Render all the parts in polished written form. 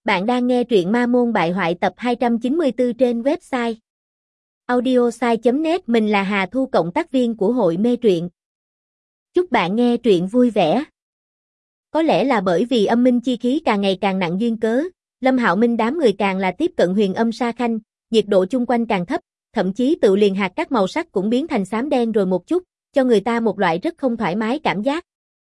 Bạn đang nghe truyện Ma Môn Bại Hoại tập 294 trên website audiosai.net. Mình là Hà Thu, cộng tác viên của hội mê truyện. Chúc bạn nghe truyện vui vẻ. Có lẽ là bởi vì âm minh chi khí càng ngày càng nặng duyên cớ, Lâm Hạo Minh đám người càng là tiếp cận huyền âm sa khanh, nhiệt độ chung quanh càng thấp, thậm chí tự liền hạt các màu sắc cũng biến thành xám đen rồi một chút, cho người ta một loại rất không thoải mái cảm giác.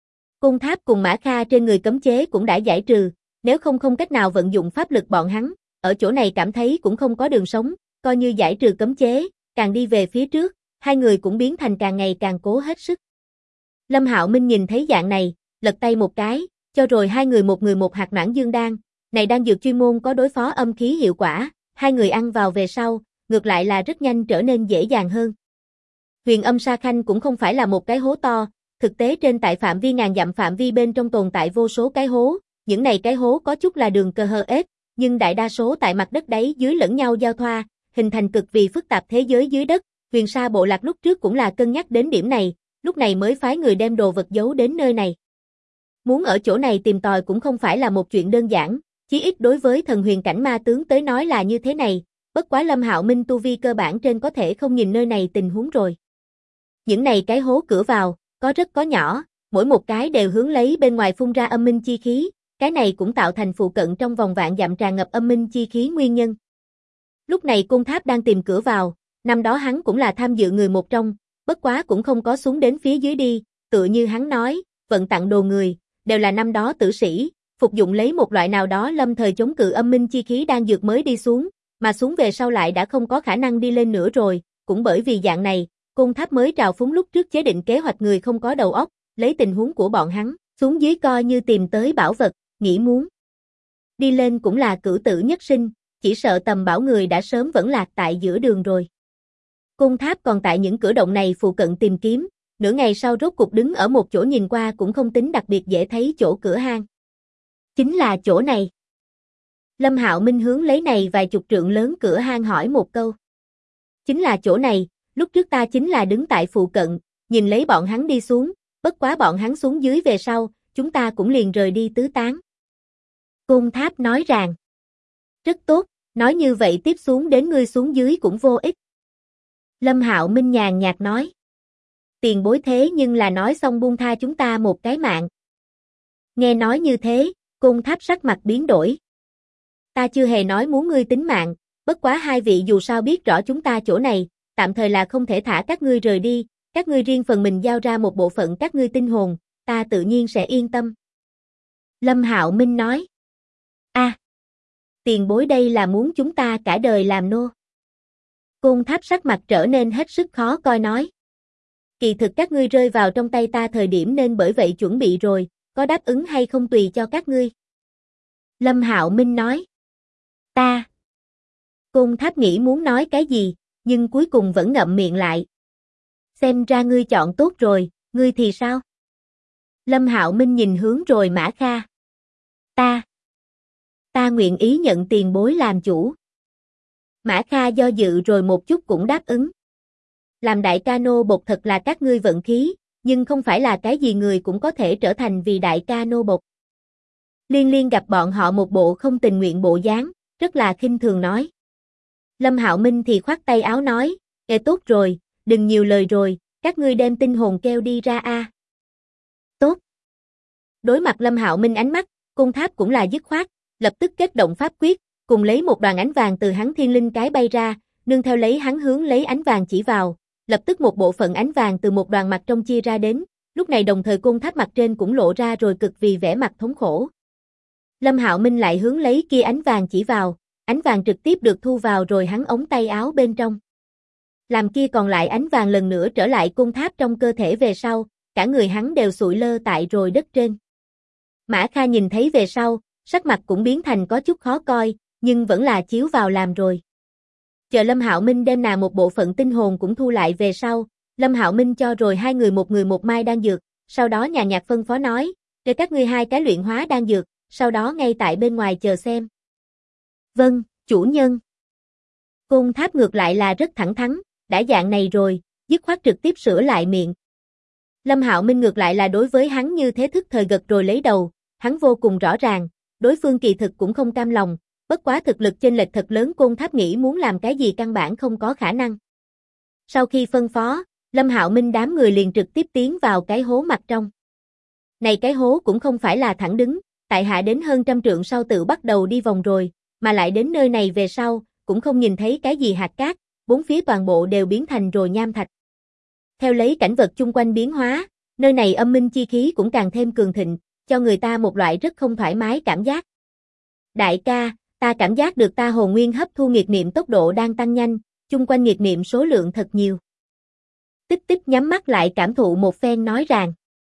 Côn Tháp cùng Mã Kha trên người cấm chế cũng đã giải trừ, nếu không cách nào vận dụng pháp lực bọn hắn, ở chỗ này cảm thấy cũng không có đường sống, coi như giải trừ cấm chế, càng đi về phía trước, hai người cũng biến thành càng ngày càng cố hết sức. Lâm Hạo Minh nhìn thấy dạng này, lật tay một cái, cho rồi hai người một hạt Noãn Dương đan, này đan dược chuyên môn có đối phó âm khí hiệu quả, hai người ăn vào về sau, ngược lại là rất nhanh trở nên dễ dàng hơn. Huyền âm sa khanh cũng không phải là một cái hố to, thực tế trên tại phạm vi ngàn dặm phạm vi bên trong tồn tại vô số cái hố, những này cái hố có chút là đường cơ hơ ếch, nhưng đại đa số tại mặt đất đáy dưới lẫn nhau giao thoa, hình thành cực vì phức tạp thế giới dưới đất. Huyền Sa bộ lạc lúc trước cũng là cân nhắc đến điểm này, lúc này mới phái người đem đồ vật giấu đến nơi này. Muốn ở chỗ này tìm tòi cũng không phải là một chuyện đơn giản, chí ít đối với thần huyền cảnh ma tướng tới nói là như thế này, bất quá Lâm Hạo Minh tu vi cơ bản trên có thể không nhìn nơi này tình huống rồi. Những này cái hố cửa vào, có rất có nhỏ, mỗi một cái đều hướng lấy bên ngoài phun ra âm minh chi khí. Cái này cũng tạo thành phụ cận trong vòng vạn dặm tràn ngập âm minh chi khí nguyên nhân. Lúc này Côn Tháp đang tìm cửa vào, năm đó hắn cũng là tham dự người một trong, bất quá cũng không có xuống đến phía dưới đi, tựa như hắn nói, vận tặng đồ người, đều là năm đó tử sĩ, phục dụng lấy một loại nào đó lâm thời chống cự âm minh chi khí đang dược mới đi xuống, mà xuống về sau lại đã không có khả năng đi lên nữa rồi, cũng bởi vì dạng này, Côn Tháp mới trào phúng lúc trước chế định kế hoạch người không có đầu óc, lấy tình huống của bọn hắn, xuống dưới coi như tìm tới bảo vật. Nghĩ muốn đi lên cũng là cửu tử nhất sinh, chỉ sợ tầm bảo người đã sớm vẫn lạc tại giữa đường rồi. Côn Tháp còn tại những cửa động này phụ cận tìm kiếm, nửa ngày sau rốt cục đứng ở một chỗ nhìn qua cũng không tính đặc biệt dễ thấy chỗ cửa hang. Chính là chỗ này. Lâm Hạo Minh hướng lấy này vài chục trượng lớn cửa hang hỏi một câu. Chính là chỗ này, lúc trước ta chính là đứng tại phụ cận, nhìn lấy bọn hắn đi xuống, bất quá bọn hắn xuống dưới về sau, chúng ta cũng liền rời đi tứ tán. Côn Tháp nói rằng, rất tốt, nói như vậy tiếp xuống đến ngươi xuống dưới cũng vô ích. Lâm Hạo Minh nhàn nhạt nói, tiền bối thế nhưng là nói xong buông tha chúng ta một cái mạng. Nghe nói như thế, Côn Tháp sắc mặt biến đổi. Ta chưa hề nói muốn ngươi tính mạng, bất quá hai vị dù sao biết rõ chúng ta chỗ này, tạm thời là không thể thả các ngươi rời đi, các ngươi riêng phần mình giao ra một bộ phận các ngươi tinh hồn, ta tự nhiên sẽ yên tâm. Lâm Hạo Minh nói. Tiền bối đây là muốn chúng ta cả đời làm nô. Côn Tháp sắc mặt trở nên hết sức khó coi nói. Kỳ thực các ngươi rơi vào trong tay ta thời điểm nên bởi vậy chuẩn bị rồi, có đáp ứng hay không tùy cho các ngươi. Lâm Hạo Minh nói. Ta. Côn Tháp nghĩ muốn nói cái gì, nhưng cuối cùng vẫn ngậm miệng lại. Xem ra ngươi chọn tốt rồi, ngươi thì sao? Lâm Hạo Minh nhìn hướng rồi Mã Kha. Ta nguyện ý nhận tiền bối làm chủ. Mã Kha do dự rồi một chút cũng đáp ứng. Làm đại ca nô bộc thật là các ngươi vận khí, nhưng không phải là cái gì người cũng có thể trở thành vì đại ca nô bộc. Liên Liên gặp bọn họ một bộ không tình nguyện bộ dáng, rất là khinh thường nói. Lâm Hạo Minh thì khoát tay áo nói, tốt rồi, đừng nhiều lời rồi, các ngươi đem tinh hồn kêu đi ra a. Tốt. Đối mặt Lâm Hạo Minh ánh mắt, Côn Tháp cũng là dứt khoát, lập tức kết động pháp quyết, cùng lấy một đoàn ánh vàng từ hắn thiên linh cái bay ra, nương theo lấy hắn hướng lấy ánh vàng chỉ vào, lập tức một bộ phận ánh vàng từ một đoàn mặt trong chia ra đến, lúc này đồng thời Côn Tháp mặt trên cũng lộ ra rồi cực vì vẻ mặt thống khổ. Lâm Hạo Minh lại hướng lấy kia ánh vàng chỉ vào, ánh vàng trực tiếp được thu vào rồi hắn ống tay áo bên trong. Làm kia còn lại ánh vàng lần nữa trở lại Côn Tháp trong cơ thể về sau, cả người hắn đều sụi lơ tại rồi đất trên. Mã Kha nhìn thấy về sau, sắc mặt cũng biến thành có chút khó coi, nhưng vẫn là chiếu vào làm rồi. Chờ Lâm Hạo Minh đem một bộ phận tinh hồn cũng thu lại về sau, Lâm Hạo Minh cho rồi hai người một mai đan dược, sau đó nhàn nhạt phân phó nói, để các ngươi hai cái luyện hóa đan dược, sau đó ngay tại bên ngoài chờ xem. Vâng, chủ nhân. Côn Tháp ngược lại là rất thẳng thắn, đã dạng này rồi, dứt khoát trực tiếp sửa lại miệng. Lâm Hạo Minh ngược lại là đối với hắn như thế thức thời gật rồi lấy đầu, hắn vô cùng rõ ràng, đối phương kỳ thực cũng không cam lòng, bất quá thực lực chênh lệch thật lớn, Côn Tháp nghĩ muốn làm cái gì căn bản không có khả năng. Sau khi phân phó, Lâm Hạo Minh đám người liền trực tiếp tiến vào cái hố mặt trong. Này cái hố cũng không phải là thẳng đứng, tại hạ đến hơn trăm trượng sau tự bắt đầu đi vòng rồi, mà lại đến nơi này về sau, cũng không nhìn thấy cái gì hạt cát, bốn phía toàn bộ đều biến thành rồi nham thạch. Theo lấy cảnh vật chung quanh biến hóa, nơi này âm minh chi khí cũng càng thêm cường thịnh, cho người ta một loại rất không thoải mái cảm giác. Đại ca, ta cảm giác được ta hồn nguyên hấp thu nghiệt niệm tốc độ đang tăng nhanh, chung quanh nghiệt niệm số lượng thật nhiều. Tích Tích nhắm mắt lại cảm thụ một phen nói rằng,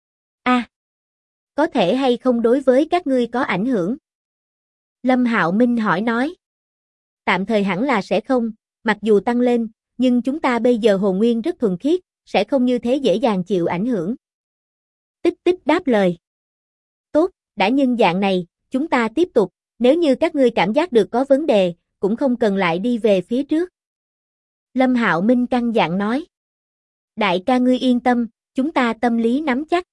có thể hay không đối với các ngươi có ảnh hưởng? Lâm Hạo Minh hỏi nói. Tạm thời hẳn là sẽ không, mặc dù tăng lên, nhưng chúng ta bây giờ hồn nguyên rất thuần khiết, sẽ không như thế dễ dàng chịu ảnh hưởng. Tích Tích đáp lời. Tốt, đã nhân dạng này, chúng ta tiếp tục, nếu như các ngươi cảm giác được có vấn đề, cũng không cần lại đi về phía trước. Lâm Hạo Minh căn dặn nói. Đại ca ngươi yên tâm, chúng ta tâm lý nắm chắc.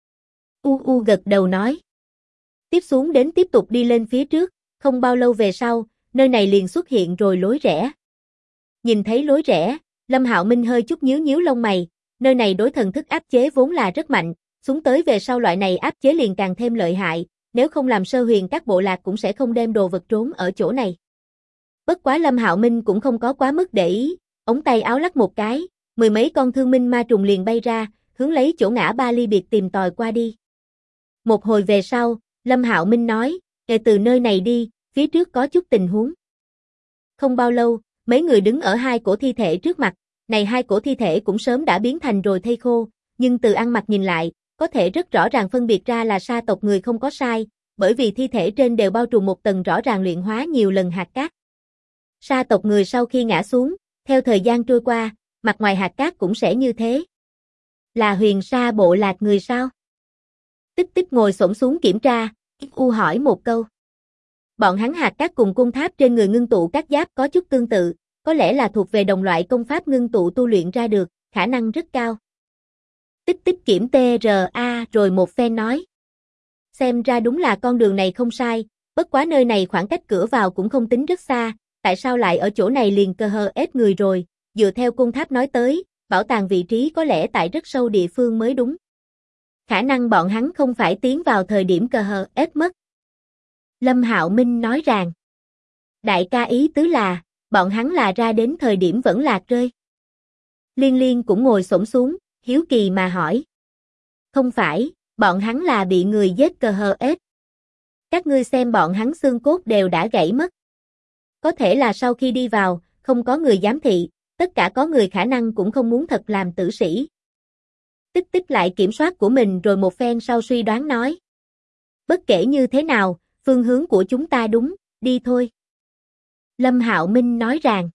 Gật đầu nói. Tiếp xuống đến tiếp tục đi lên phía trước, không bao lâu về sau, nơi này liền xuất hiện rồi lối rẽ. Nhìn thấy lối rẽ, Lâm Hạo Minh hơi chút nhíu nhíu lông mày, nơi này đối thần thức áp chế vốn là rất mạnh, xuống tới về sau loại này áp chế liền càng thêm lợi hại, nếu không làm Sơ Huyền các bộ lạc cũng sẽ không đem đồ vật trốn ở chỗ này. Bất quá Lâm Hạo Minh cũng không có quá mức để ý, ống tay áo lắc một cái, mười mấy con thương minh ma trùng liền bay ra, hướng lấy chỗ ngã ba ly biệt tìm tòi qua đi. Một hồi về sau, Lâm Hạo Minh nói, từ nơi này đi, phía trước có chút tình huống. Không bao lâu, mấy người đứng ở hai cổ thi thể trước mặt, này hai cổ thi thể cũng sớm đã biến thành rồi thây khô, nhưng từ ăn mặc nhìn lại, có thể rất rõ ràng phân biệt ra là sa tộc người không có sai, bởi vì thi thể trên đều bao trùm một tầng rõ ràng luyện hóa nhiều lần hạt cát. Sa tộc người sau khi ngã xuống, theo thời gian trôi qua, mặt ngoài hạt cát cũng sẽ như thế. Là Huyền Sa bộ lạc người sao? Tích Tích ngồi xổm xuống kiểm tra, hỏi một câu. Bọn hắn hạt cát cùng cung tháp trên người ngưng tụ các giáp có chút tương tự, có lẽ là thuộc về đồng loại công pháp ngưng tụ tu luyện ra được, khả năng rất cao. Tích Tích kiểm TRA rồi một phen nói. Xem ra đúng là con đường này không sai, bất quá nơi này khoảng cách cửa vào cũng không tính rất xa, tại sao lại ở chỗ này liền cơ hờ ép người rồi, dựa theo cung tháp nói tới, bảo tàng vị trí có lẽ tại rất sâu địa phương mới đúng. Khả năng bọn hắn không phải tiến vào thời điểm cơ hờ ép mất. Lâm Hạo Minh nói rằng, đại ca ý tứ là, bọn hắn là ra đến thời điểm vẫn lạc rơi. Liên Liên cũng ngồi xổm xuống, hiếu kỳ mà hỏi. Không phải, bọn hắn là bị người giết cơ hờ ép. Các ngươi xem bọn hắn xương cốt đều đã gãy mất. Có thể là sau khi đi vào, không có người giám thị, tất cả có người khả năng cũng không muốn thật làm tử sĩ. Tích Tích lại kiểm soát của mình rồi một phen sau suy đoán nói. Bất kể như thế nào, phương hướng của chúng ta đúng, đi thôi. Lâm Hạo Minh nói rằng.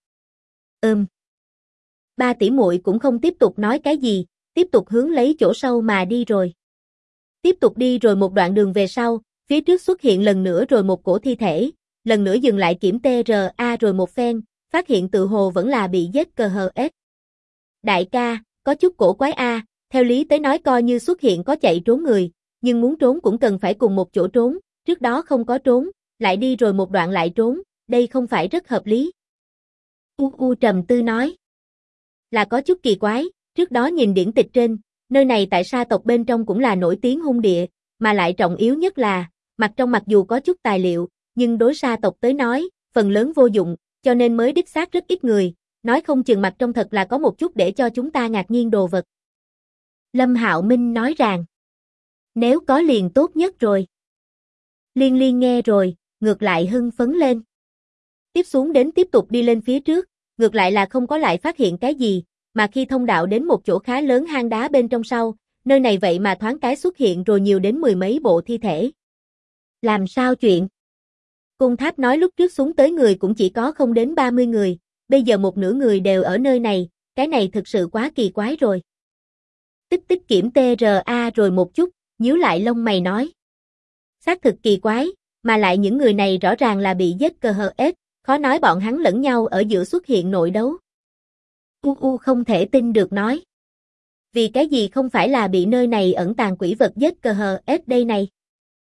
Ba tỷ muội cũng không tiếp tục nói cái gì, tiếp tục hướng lấy chỗ sâu mà đi rồi. Tiếp tục đi rồi một đoạn đường về sau, phía trước xuất hiện lần nữa rồi một cổ thi thể, lần nữa dừng lại kiểm TRA rồi một phen, phát hiện tự hồ vẫn là bị giết cơ hờ ép. Đại ca, có chút cổ quái a, theo lý tới nói coi như xuất hiện có chạy trốn người, nhưng muốn trốn cũng cần phải cùng một chỗ trốn, trước đó không có trốn, lại đi rồi một đoạn lại trốn, đây không phải rất hợp lý. Trầm tư nói. Là có chút kỳ quái, trước đó nhìn điển tịch trên, nơi này tại sa tộc bên trong cũng là nổi tiếng hung địa, mà lại trọng yếu nhất là, mặt trong mặc dù có chút tài liệu, nhưng đối sa tộc tới nói, phần lớn vô dụng, cho nên mới đích xác rất ít người, nói không chừng mặt trong thật là có một chút để cho chúng ta ngạc nhiên đồ vật. Lâm Hạo Minh nói rằng, nếu có liền tốt nhất rồi. Liên Liên nghe rồi, ngược lại hưng phấn lên. Tiếp xuống đến tiếp tục đi lên phía trước, ngược lại là không có lại phát hiện cái gì, mà khi thông đạo đến một chỗ khá lớn hang đá bên trong sau, nơi này vậy mà thoáng cái xuất hiện rồi nhiều đến mười mấy bộ thi thể. Làm sao chuyện? Cung tháp nói lúc trước xuống tới người cũng chỉ có không đến 30 người, bây giờ một nửa người đều ở nơi này, cái này thực sự quá kỳ quái rồi. Tích Tích kiểm TRA rồi một chút, nhíu lại lông mày nói. Xác thực kỳ quái, mà lại những người này rõ ràng là bị giết cơ hờ ép, khó nói bọn hắn lẫn nhau ở giữa xuất hiện nội đấu. Không thể tin được nói. Vì cái gì không phải là bị nơi này ẩn tàng quỷ vật giết cơ hờ ép đây này?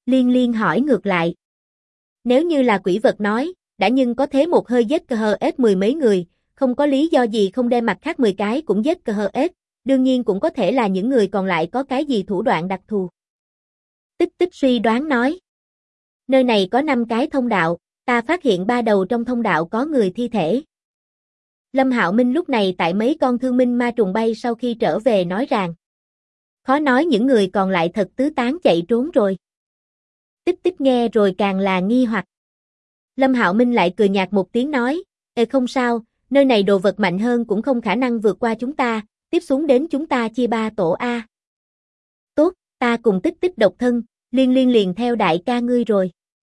Liên Liên hỏi ngược lại. Nếu như là quỷ vật nói, đã nhưng có thế một hơi giết KHS mười mấy người, không có lý do gì không đem mặt khác 10 cái cũng giết KHS, đương nhiên cũng có thể là những người còn lại có cái gì thủ đoạn đặc thù. Tích Tích suy đoán nói. Nơi này có 5 cái thông đạo, ta phát hiện 3 đầu trong thông đạo có người thi thể. Lâm Hạo Minh lúc này tại mấy con thương minh ma trùng bay sau khi trở về nói rằng. Khó nói những người còn lại thật tứ tán chạy trốn rồi. Tích Tích nghe rồi càng là nghi hoặc. Lâm Hạo Minh lại cười nhạt một tiếng nói, không sao, nơi này đồ vật mạnh hơn cũng không khả năng vượt qua chúng ta, tiếp xuống đến chúng ta chia 3 tổ A. Tốt, ta cùng Tích Tích độc thân, Liên Liên liền theo đại ca ngươi rồi.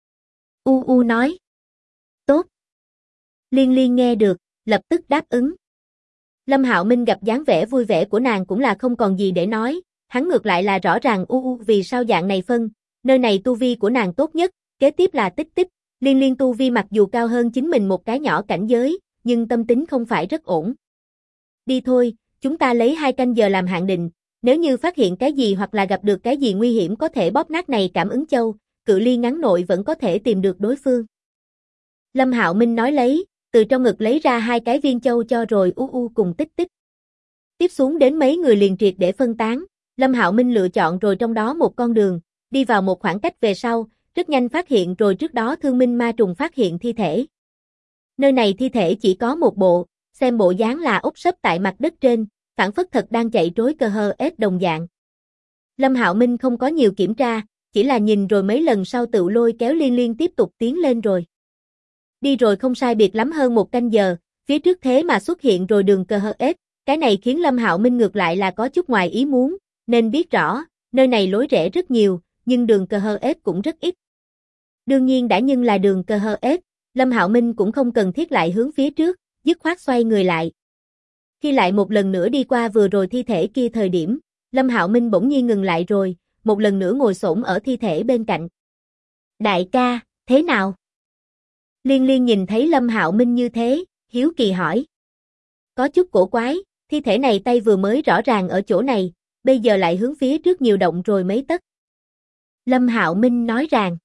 U nói. Tốt. Liên Liên nghe được, lập tức đáp ứng. Lâm Hạo Minh gặp dáng vẻ vui vẻ của nàng cũng là không còn gì để nói, hắn ngược lại là rõ ràng vì sao dạng này phân, nơi này tu vi của nàng tốt nhất, kế tiếp là Tích Tích, Liên Liên tu vi mặc dù cao hơn chính mình một cái nhỏ cảnh giới, nhưng tâm tính không phải rất ổn. Đi thôi, chúng ta lấy 2 canh giờ làm hạn định, nếu như phát hiện cái gì hoặc là gặp được cái gì nguy hiểm có thể bóp nát này cảm ứng châu, cự ly ngắn nội vẫn có thể tìm được đối phương. Lâm Hạo Minh nói lấy, từ trong ngực lấy ra 2 cái viên châu cho rồi cùng Tích Tích. Tiếp xuống đến mấy người liền triệt để phân tán, Lâm Hạo Minh lựa chọn rồi trong đó một con đường, đi vào một khoảng cách về sau, rất nhanh phát hiện rồi trước đó thương minh ma trùng phát hiện thi thể. Nơi này thi thể chỉ có một bộ, xem bộ dáng là úp sấp tại mặt đất trên, phản phất thật đang chạy trối KHS đồng dạng. Lâm Hạo Minh không có nhiều kiểm tra, chỉ là nhìn rồi mấy lần sau tự lôi kéo Liên Liên tiếp tục tiến lên rồi. Đi rồi không sai biệt lắm hơn 1 canh giờ, phía trước thế mà xuất hiện rồi đường KHS, cái này khiến Lâm Hạo Minh ngược lại là có chút ngoài ý muốn, nên biết rõ, nơi này lối rẽ rất nhiều, nhưng đường KHS cũng rất ít. Đương nhiên đã nhưng là đường KHS, Lâm Hạo Minh cũng không cần thiết lại hướng phía trước, dứt khoát xoay người lại. Khi lại một lần nữa đi qua vừa rồi thi thể kia thời điểm, Lâm Hạo Minh bỗng nhiên ngừng lại rồi, một lần nữa ngồi xổm ở thi thể bên cạnh. Đại ca, thế nào? Liên Liên nhìn thấy Lâm Hạo Minh như thế, hiếu kỳ hỏi. Có chút cổ quái, thi thể này tay vừa mới rõ ràng ở chỗ này, bây giờ lại hướng phía trước nhiều động rồi mấy tấc. Lâm Hạo Minh nói rằng.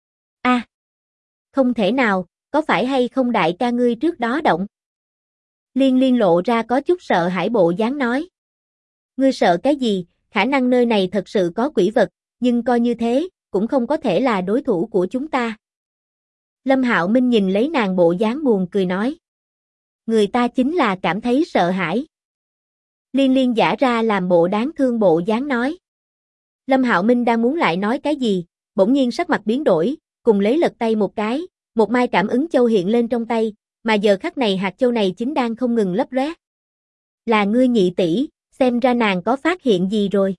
Không thể nào, có phải hay không đại ca ngươi trước đó động? Liên Liên lộ ra có chút sợ hãi bộ dáng nói. Ngươi sợ cái gì, khả năng nơi này thật sự có quỷ vật, nhưng coi như thế, cũng không có thể là đối thủ của chúng ta. Lâm Hạo Minh nhìn lấy nàng bộ dáng buồn cười nói. Người ta chính là cảm thấy sợ hãi. Liên Liên giả ra làm bộ đáng thương bộ dáng nói. Lâm Hạo Minh đang muốn lại nói cái gì, bỗng nhiên sắc mặt biến đổi, cùng lấy lật tay một cái, một mai cảm ứng châu hiện lên trong tay, mà giờ khắc này hạt châu này chính đang không ngừng lấp lóe. Là ngươi nhị tỷ, xem ra nàng có phát hiện gì rồi.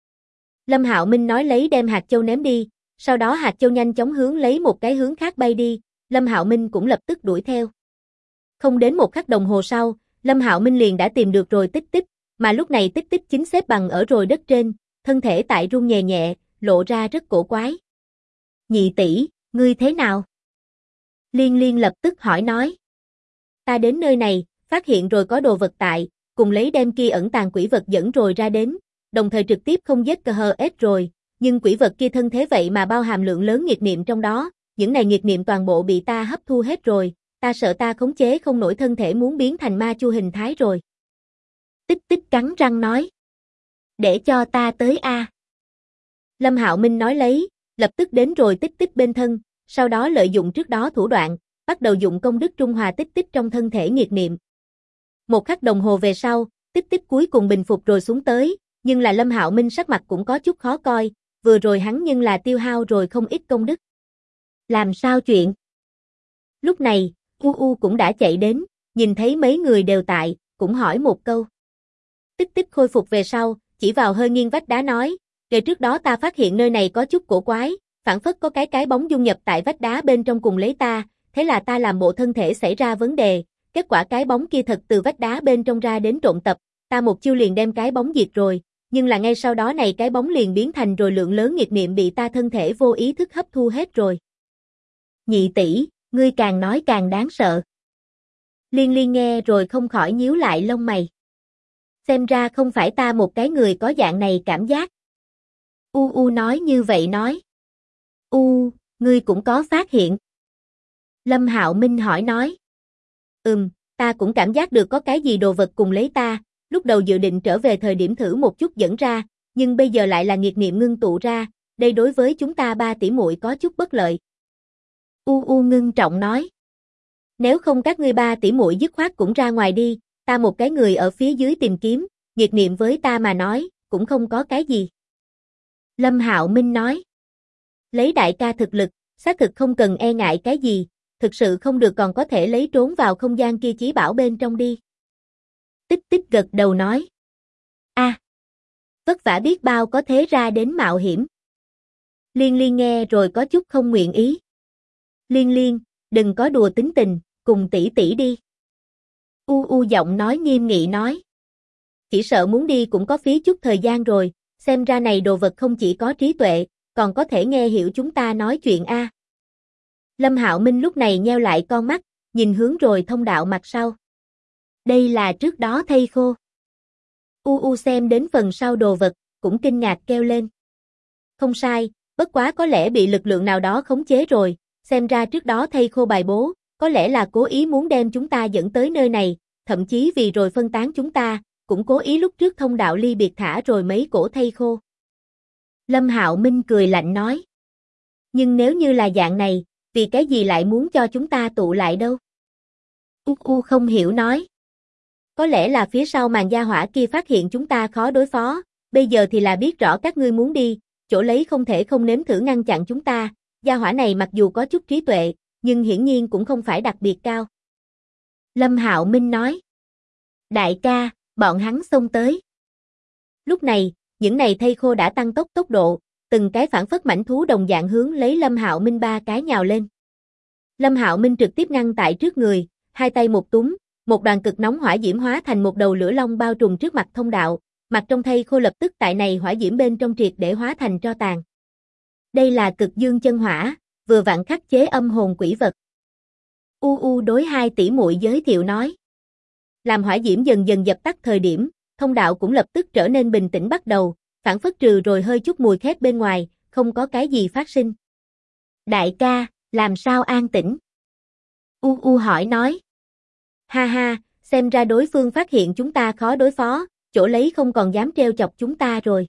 Lâm Hạo Minh nói lấy đem hạt châu ném đi, sau đó hạt châu nhanh chóng hướng lấy một cái hướng khác bay đi, Lâm Hạo Minh cũng lập tức đuổi theo. Không đến 1 khắc đồng hồ sau, Lâm Hạo Minh liền đã tìm được rồi Tích Tích, mà lúc này Tích Tích chính xếp bằng ở rồi đất trên, thân thể tại run nhẹ nhẹ, lộ ra rất cổ quái. Nhị tỷ, ngươi thế nào? Liên Liên lập tức hỏi nói. Ta đến nơi này, phát hiện rồi có đồ vật tại, cùng lấy đem kia ẩn tàng quỷ vật dẫn rồi ra đến, đồng thời trực tiếp không giết KHS rồi, nhưng quỷ vật kia thân thế vậy mà bao hàm lượng lớn nghiệt niệm trong đó, những này nghiệt niệm toàn bộ bị ta hấp thu hết rồi, ta sợ ta khống chế không nổi thân thể muốn biến thành ma chu hình thái rồi. Tích Tích cắn răng nói. Để cho ta tới a. Lâm Hạo Minh nói lấy, lập tức đến rồi Tích Tích bên thân, sau đó lợi dụng trước đó thủ đoạn, bắt đầu dụng công đức trung hòa Tích Tích trong thân thể nghiệt niệm. 1 khắc đồng hồ về sau, Tích Tích cuối cùng bình phục rồi xuống tới, nhưng là Lâm Hạo Minh sắc mặt cũng có chút khó coi, vừa rồi hắn nhưng là tiêu hao rồi không ít công đức. Làm sao chuyện? Lúc này, cũng đã chạy đến, nhìn thấy mấy người đều tại, cũng hỏi một câu. Tích Tích khôi phục về sau, chỉ vào hơi nghiêng vách đá nói, ngày trước đó ta phát hiện nơi này có chút cổ quái, phản phất có cái bóng dung nhập tại vách đá bên trong cùng lấy ta, thế là ta làm bộ thân thể xảy ra vấn đề, kết quả cái bóng kia thật từ vách đá bên trong ra đến trộn tập, ta một chiêu liền đem cái bóng diệt rồi, nhưng là ngay sau đó này cái bóng liền biến thành rồi lượng lớn nghiệt niệm bị ta thân thể vô ý thức hấp thu hết rồi. Nhị tỷ, ngươi càng nói càng đáng sợ. Liên Liên nghe rồi không khỏi nhíu lại lông mày. Xem ra không phải ta một cái người có dạng này cảm giác. Nói như vậy nói. Ngươi cũng có phát hiện. Lâm Hạo Minh hỏi nói. Ta cũng cảm giác được có cái gì đồ vật cùng lấy ta, lúc đầu dự định trở về thời điểm thử một chút dẫn ra, nhưng bây giờ lại là nghiệt niệm ngưng tụ ra, đây đối với chúng ta 3 tỷ muội có chút bất lợi. Ngưng trọng nói. Nếu không các ngươi 3 tỷ muội dứt khoát cũng ra ngoài đi, ta một cái người ở phía dưới tìm kiếm, nghiệt niệm với ta mà nói, cũng không có cái gì. Lâm Hạo Minh nói. Lấy đại ca thực lực, xác thực không cần e ngại cái gì, thực sự không được còn có thể lấy trốn vào không gian kia chí bảo bên trong đi. Tích Tích gật đầu nói. Vất vả biết bao có thế ra đến mạo hiểm. Liên Liên nghe rồi có chút không nguyện ý. Liên Liên, đừng có đùa tính tình, cùng tỷ tỷ đi. Giọng nói nghiêm nghị nói. Chỉ sợ muốn đi cũng có phí chút thời gian rồi, xem ra này đồ vật không chỉ có trí tuệ, còn có thể nghe hiểu chúng ta nói chuyện a. Lâm Hạo Minh lúc này nheo lại con mắt, nhìn hướng rồi thông đạo mặt sau. Đây là trước đó thây khô. Xem đến phần sau đồ vật, cũng kinh ngạc kêu lên. Không sai, bất quá có lẽ bị lực lượng nào đó khống chế rồi, xem ra trước đó thây khô bài bố, có lẽ là cố ý muốn đem chúng ta dẫn tới nơi này, thậm chí vì rồi phân tán chúng ta, cũng cố ý lúc trước thông đạo ly biệt thả rồi mấy cổ thây khô. Lâm Hạo Minh cười lạnh nói. Nhưng nếu như là dạng này, vì cái gì lại muốn cho chúng ta tụ lại đâu? Không hiểu nói. Có lẽ là phía sau màn gia hỏa kia phát hiện chúng ta khó đối phó, bây giờ thì là biết rõ các ngươi muốn đi, chỗ lấy không thể không nếm thử ngăn chặn chúng ta, gia hỏa này mặc dù có chút trí tuệ, nhưng hiển nhiên cũng không phải đặc biệt cao. Lâm Hạo Minh nói. Đại ca, bọn hắn xông tới. Lúc này, những này thây khô đã tăng tốc độ, từng cái phản phất mãnh thú đồng dạng hướng lấy Lâm Hạo Minh 3 cái nhào lên. Lâm Hạo Minh trực tiếp ngăn tại trước người, hai tay một túm, một đoàn cực nóng hỏa diễm hóa thành một đầu lửa long bao trùm trước mặt thông đạo, mặt trong thây khô lập tức tại này hỏa diễm bên trong triệt để hóa thành tro tàn. Đây là cực dương chân hỏa, vừa vặn khắc chế âm hồn quỷ vật. Đối 2 tỷ muội giới thiệu nói. Làm hỏa diễm dần dần dập tắt thời điểm, thông đạo cũng lập tức trở nên bình tĩnh bắt đầu, phản phất trừ rồi hơi chút mùi khét bên ngoài, không có cái gì phát sinh. Đại ca, làm sao an tĩnh? Hỏi nói. Ha, xem ra đối phương phát hiện chúng ta khó đối phó, chỗ lấy không còn dám trêu chọc chúng ta rồi.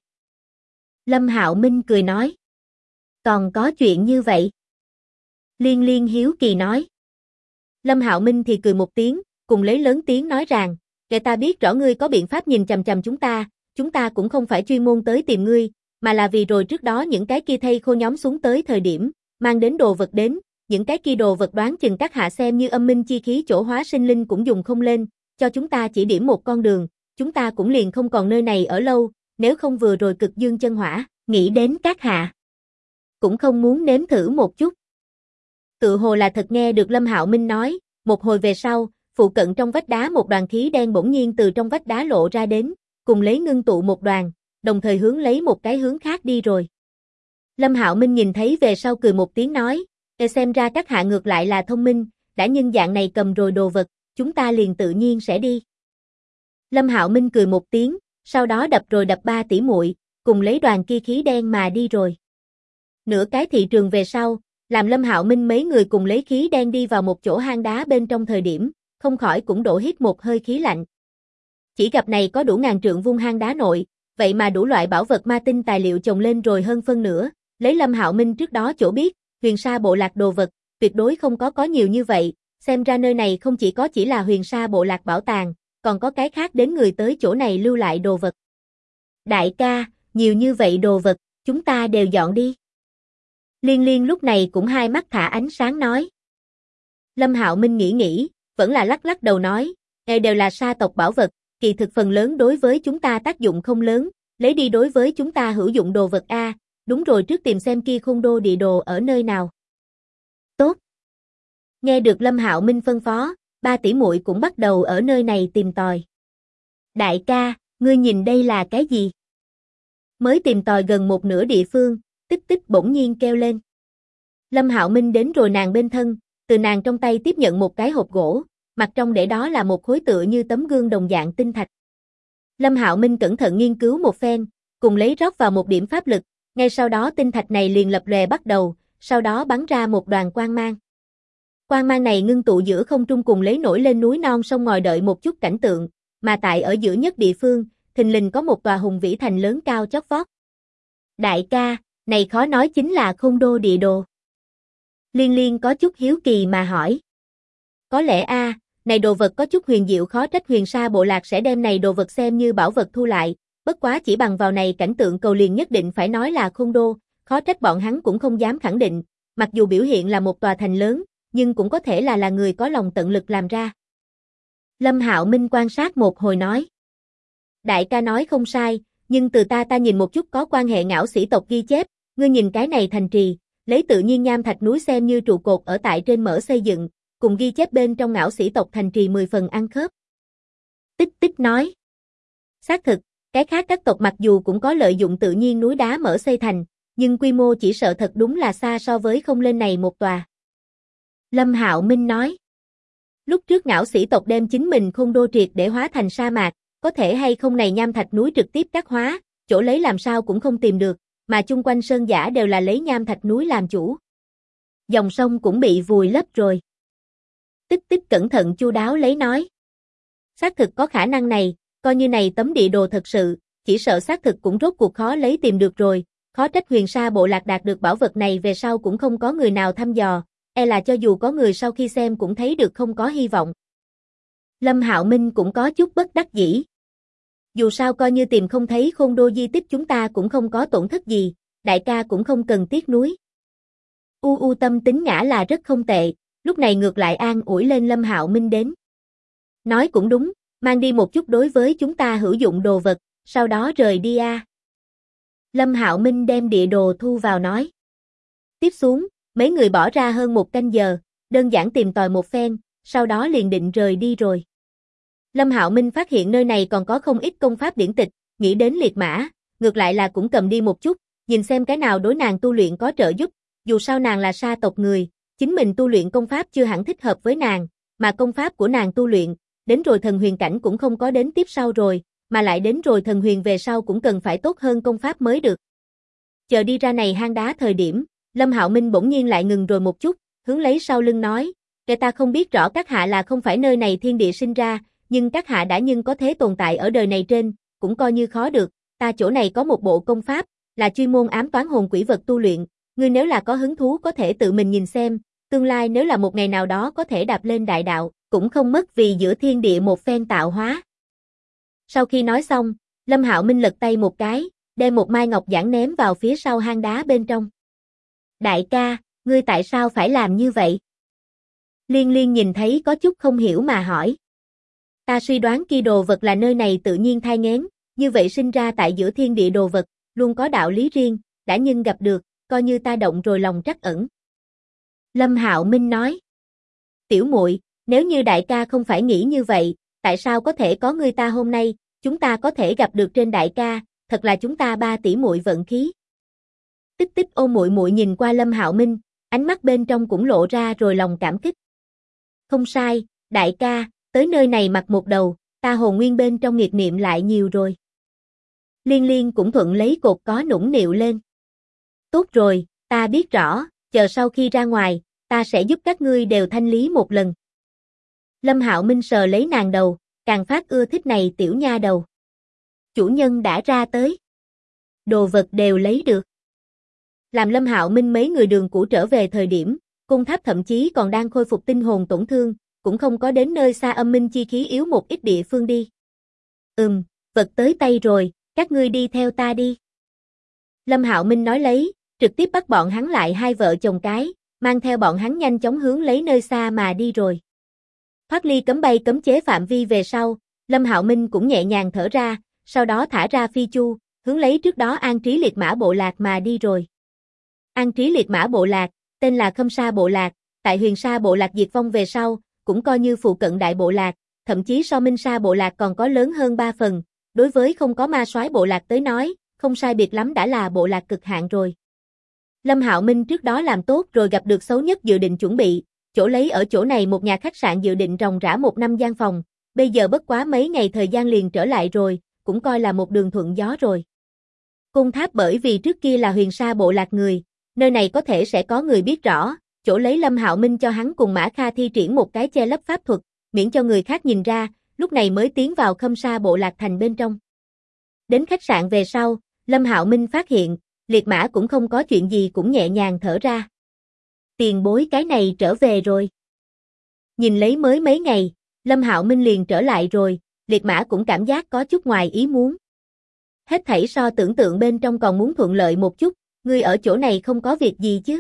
Lâm Hạo Minh cười nói. Còn có chuyện như vậy? Liên Liên hiếu kỳ nói. Lâm Hạo Minh thì cười một tiếng, cùng lấy lớn tiếng nói rằng, kể ta biết rõ ngươi có biện pháp nhìn chằm chằm chúng ta cũng không phải chuyên môn tới tìm ngươi, mà là vì rồi trước đó những cái kia thây khô nhóm xuống tới thời điểm, mang đến đồ vật đến, những cái kia đồ vật đoán chừng các hạ xem như âm minh chi khí chỗ hóa sinh linh cũng dùng không lên, cho chúng ta chỉ điểm một con đường, chúng ta cũng liền không còn nơi này ở lâu, nếu không vừa rồi cực dương chân hỏa, nghĩ đến các hạ. Cũng không muốn nếm thử một chút. Tự hồ là thật nghe được Lâm Hạo Minh nói, một hồi về sau, phụ cận trong vách đá một đoàn khí đen bỗng nhiên từ trong vách đá lộ ra đến, cùng lấy ngưng tụ một đoàn, đồng thời hướng lấy một cái hướng khác đi rồi. Lâm Hạo Minh nhìn thấy về sau cười một tiếng nói, xem ra các hạ ngược lại là thông minh, đã nhân dạng này cầm rồi đồ vật, chúng ta liền tự nhiên sẽ đi. Lâm Hạo Minh cười một tiếng, sau đó đập 3 tỷ muội, cùng lấy đoàn kia khí đen mà đi rồi. Nửa cái thị trường về sau, làm Lâm Hạo Minh mấy người cùng lấy khí đen đi vào một chỗ hang đá bên trong thời điểm, không khỏi cũng đổ hít một hơi khí lạnh. Chỉ gặp này có đủ ngàn trượng vuông hang đá nội, vậy mà đủ loại bảo vật ma tinh tài liệu chồng lên rồi hơn phân nửa, lấy Lâm Hạo Minh trước đó chỗ biết, Huyền Sa bộ lạc đồ vật, tuyệt đối không có nhiều như vậy, xem ra nơi này không chỉ là Huyền Sa bộ lạc bảo tàng, còn có cái khác đến người tới chỗ này lưu lại đồ vật. Đại ca, nhiều như vậy đồ vật, chúng ta đều dọn đi. Liên Liên lúc này cũng hai mắt thả ánh sáng nói. Lâm Hạo Minh nghĩ, vẫn là lắc đầu nói, đều là sa tộc bảo vật, kỳ thực phần lớn đối với chúng ta tác dụng không lớn, lấy đi đối với chúng ta hữu dụng đồ vật a, đúng rồi trước tìm xem kia khôn đô địa đồ ở nơi nào. Tốt. Nghe được Lâm Hạo Minh phân phó, 3 tỷ muội cũng bắt đầu ở nơi này tìm tòi. Đại ca, ngươi nhìn đây là cái gì? Mới tìm tòi gần một nửa địa phương, Tích Tích bỗng nhiên kêu lên. Lâm Hạo Minh đến rồi nàng bên thân, từ nàng trong tay tiếp nhận một cái hộp gỗ, mặt trong để đó là một khối tựa như tấm gương đồng dạng tinh thạch. Lâm Hạo Minh cẩn thận nghiên cứu một phen, cùng lấy rót vào một điểm pháp lực, ngay sau đó tinh thạch này liền lập lòe bắt đầu, sau đó bắn ra một đoàn quang mang. Quang mang này ngưng tụ giữa không trung cùng lấy nổi lên núi non sông ngòi đợi một chút cảnh tượng, mà tại ở giữa nhất địa phương, thình lình có một tòa hùng vĩ thành lớn cao chót vót. Đại ca, này khó nói chính là Khôn Đô địa đồ. Liên Liên có chút hiếu kỳ mà hỏi. Có lẽ này đồ vật có chút huyền diệu, khó trách Huyền Sa bộ lạc sẽ đem này đồ vật xem như bảo vật thu lại, bất quá chỉ bằng vào này cảnh tượng cầu liền nhất định phải nói là Khôn Đô, khó trách bọn hắn cũng không dám khẳng định, mặc dù biểu hiện là một tòa thành lớn, nhưng cũng có thể là người có lòng tận lực làm ra. Lâm Hạo Minh quan sát một hồi nói. Đại ca nói không sai, nhưng từ ta nhìn một chút có quan hệ ngạo sĩ tộc ghi chép, ngươi nhìn cái này thành trì, lấy tự nhiên nham thạch núi xem như trụ cột ở tại trên mở xây dựng, cùng ghi chép bên trong ngạo sĩ tộc thành trì 10 phần ăn khớp. Tích Tích nói. Xác thực, cái khác các tộc mặc dù cũng có lợi dụng tự nhiên núi đá mở xây thành, nhưng quy mô chỉ sợ thật đúng là xa so với không lên này một tòa. Lâm Hạo Minh nói. Lúc trước ngạo sĩ tộc đem chính mình Khôn Đô triệt để hóa thành sa mạc, có thể hay không này nham thạch núi trực tiếp cắt hóa, chỗ lấy làm sao cũng không tìm được, mà chung quanh sơn giả đều là lấy nham thạch núi làm chủ. Dòng sông cũng bị vùi lấp rồi. Tích Tích cẩn thận chu đáo lấy nói. Xác thực có khả năng này, coi như này tấm địa đồ thật sự, chỉ sợ xác thực cũng rốt cuộc khó lấy tìm được rồi, khó trách Huyền Sa bộ lạc đạt được bảo vật này về sau cũng không có người nào thăm dò, là cho dù có người sau khi xem cũng thấy được không có hy vọng. Lâm Hạo Minh cũng có chút bất đắc dĩ. Dù sao coi như tìm không thấy Khôn Đô di tích chúng ta cũng không có tổn thất gì, đại ca cũng không cần tiếc nuối. Tâm tính ngã là rất không tệ, lúc này ngược lại an ủi lên Lâm Hạo Minh đến. Nói cũng đúng, mang đi một chút đối với chúng ta hữu dụng đồ vật, sau đó rời đi Lâm Hạo Minh đem địa đồ thu vào nói. Tiếp xuống, mấy người bỏ ra hơn 1 canh giờ, đơn giản tìm tòi một phen, sau đó liền định rời đi rồi. Lâm Hạo Minh phát hiện nơi này còn có không ít công pháp điển tịch, nghĩ đến Liệt Mã, ngược lại là cũng cầm đi một chút, nhìn xem cái nào đối nàng tu luyện có trợ giúp, dù sao nàng là sa tộc người, chính mình tu luyện công pháp chưa hẳn thích hợp với nàng, mà công pháp của nàng tu luyện, đến rồi thần huyền cảnh cũng không có đến tiếp sau rồi, mà lại đến rồi thần huyền về sau cũng cần phải tốt hơn công pháp mới được. Chờ đi ra này hang đá thời điểm, Lâm Hạo Minh bỗng nhiên lại ngừng rồi một chút, hướng lấy sau lưng nói, kẻ ta không biết rõ các hạ là không phải nơi này thiên địa sinh ra, nhưng các hạ đã nhưng có thế tồn tại ở đời này trên, cũng coi như khó được, ta chỗ này có một bộ công pháp, là chuyên môn ám toán hồn quỷ vật tu luyện, ngươi nếu là có hứng thú có thể tự mình nhìn xem, tương lai nếu là một ngày nào đó có thể đạp lên đại đạo, cũng không mất vì giữa thiên địa một phen tạo hóa. Sau khi nói xong, Lâm Hạo Minh lật tay một cái, đem một mai ngọc giản ném vào phía sau hang đá bên trong. Đại ca, ngươi tại sao phải làm như vậy? Liên Liên nhìn thấy có chút không hiểu mà hỏi. Ta suy đoán kia đồ vật là nơi này tự nhiên thai nghén, như vậy sinh ra tại giữa thiên địa đồ vật, luôn có đạo lý riêng, đã nhưng gặp được, coi như ta động rồi lòng trắc ẩn. Lâm Hạo Minh nói. Tiểu muội, nếu như đại ca không phải nghĩ như vậy, tại sao có thể có ngươi ta hôm nay, chúng ta có thể gặp được trên đại ca, thật là chúng ta 3 tỷ muội vận khí. Tích Tích ôm muội muội nhìn qua Lâm Hạo Minh, ánh mắt bên trong cũng lộ ra rồi lòng cảm kích. Không sai, đại ca, tới nơi này mặc một đầu, ta hồn nguyên bên trong nghiệt niệm lại nhiều rồi. Liên Liên cũng thuận lấy cột có nũng nịu lên. Tốt rồi, ta biết rõ, chờ sau khi ra ngoài, ta sẽ giúp các ngươi đều thanh lý một lần. Lâm Hạo Minh sờ lấy nàng đầu, càng phát ưa thích này tiểu nha đầu. Chủ nhân đã ra tới. Đồ vật đều lấy được. Làm Lâm Hạo Minh mấy người đường cũ trở về thời điểm, cung tháp thậm chí còn đang khôi phục tinh hồn tổn thương, cũng không có đến nơi xa âm minh chi khí yếu một ít địa phương đi. Vật tới tay rồi, các ngươi đi theo ta đi. Lâm Hạo Minh nói lấy, trực tiếp bắt bọn hắn lại 2 vợ chồng cái, mang theo bọn hắn nhanh chóng hướng lấy nơi xa mà đi rồi. Thoát ly cấm bay cấm chế phạm vi về sau, Lâm Hạo Minh cũng nhẹ nhàng thở ra, sau đó thả ra phi chu, hướng lấy trước đó An Trí Liệt Mã bộ lạc mà đi rồi. An Trí Liệt Mã bộ lạc, tên là Khâm Sa bộ lạc, tại Huyền Sa bộ lạc diệt vong về sau, cũng coi như phụ cận đại bộ lạc, thậm chí so Minh Sa bộ lạc còn có lớn hơn 3 phần, đối với không có ma soái bộ lạc tới nói, không sai biệt lắm đã là bộ lạc cực hạn rồi. Lâm Hạo Minh trước đó làm tốt rồi gặp được xấu nhất dự định chuẩn bị, chỗ lấy ở chỗ này một nhà khách sạn dự định ròng rã 1 năm gian phòng, bây giờ bất quá mấy ngày thời gian liền trở lại rồi, cũng coi là một đường thuận gió rồi. Cung tháp bởi vì trước kia là Huyền Sa bộ lạc người, Nơi này có thể sẽ có người biết rõ, chỗ lấy Lâm Hạo Minh cho hắn cùng Mã Kha thi triển một cái che lấp pháp thuật, miễn cho người khác nhìn ra, lúc này mới tiến vào Khâm Sa bộ lạc thành bên trong. Đến khách sạn về sau, Lâm Hạo Minh phát hiện, Liệt Mã cũng không có chuyện gì cũng nhẹ nhàng thở ra. Tiền bối cái này trở về rồi. Nhìn lấy mới mấy ngày, Lâm Hạo Minh liền trở lại rồi, Liệt Mã cũng cảm giác có chút ngoài ý muốn. Hết thảy so tưởng tượng bên trong còn muốn thuận lợi một chút, ngươi ở chỗ này không có việc gì chứ?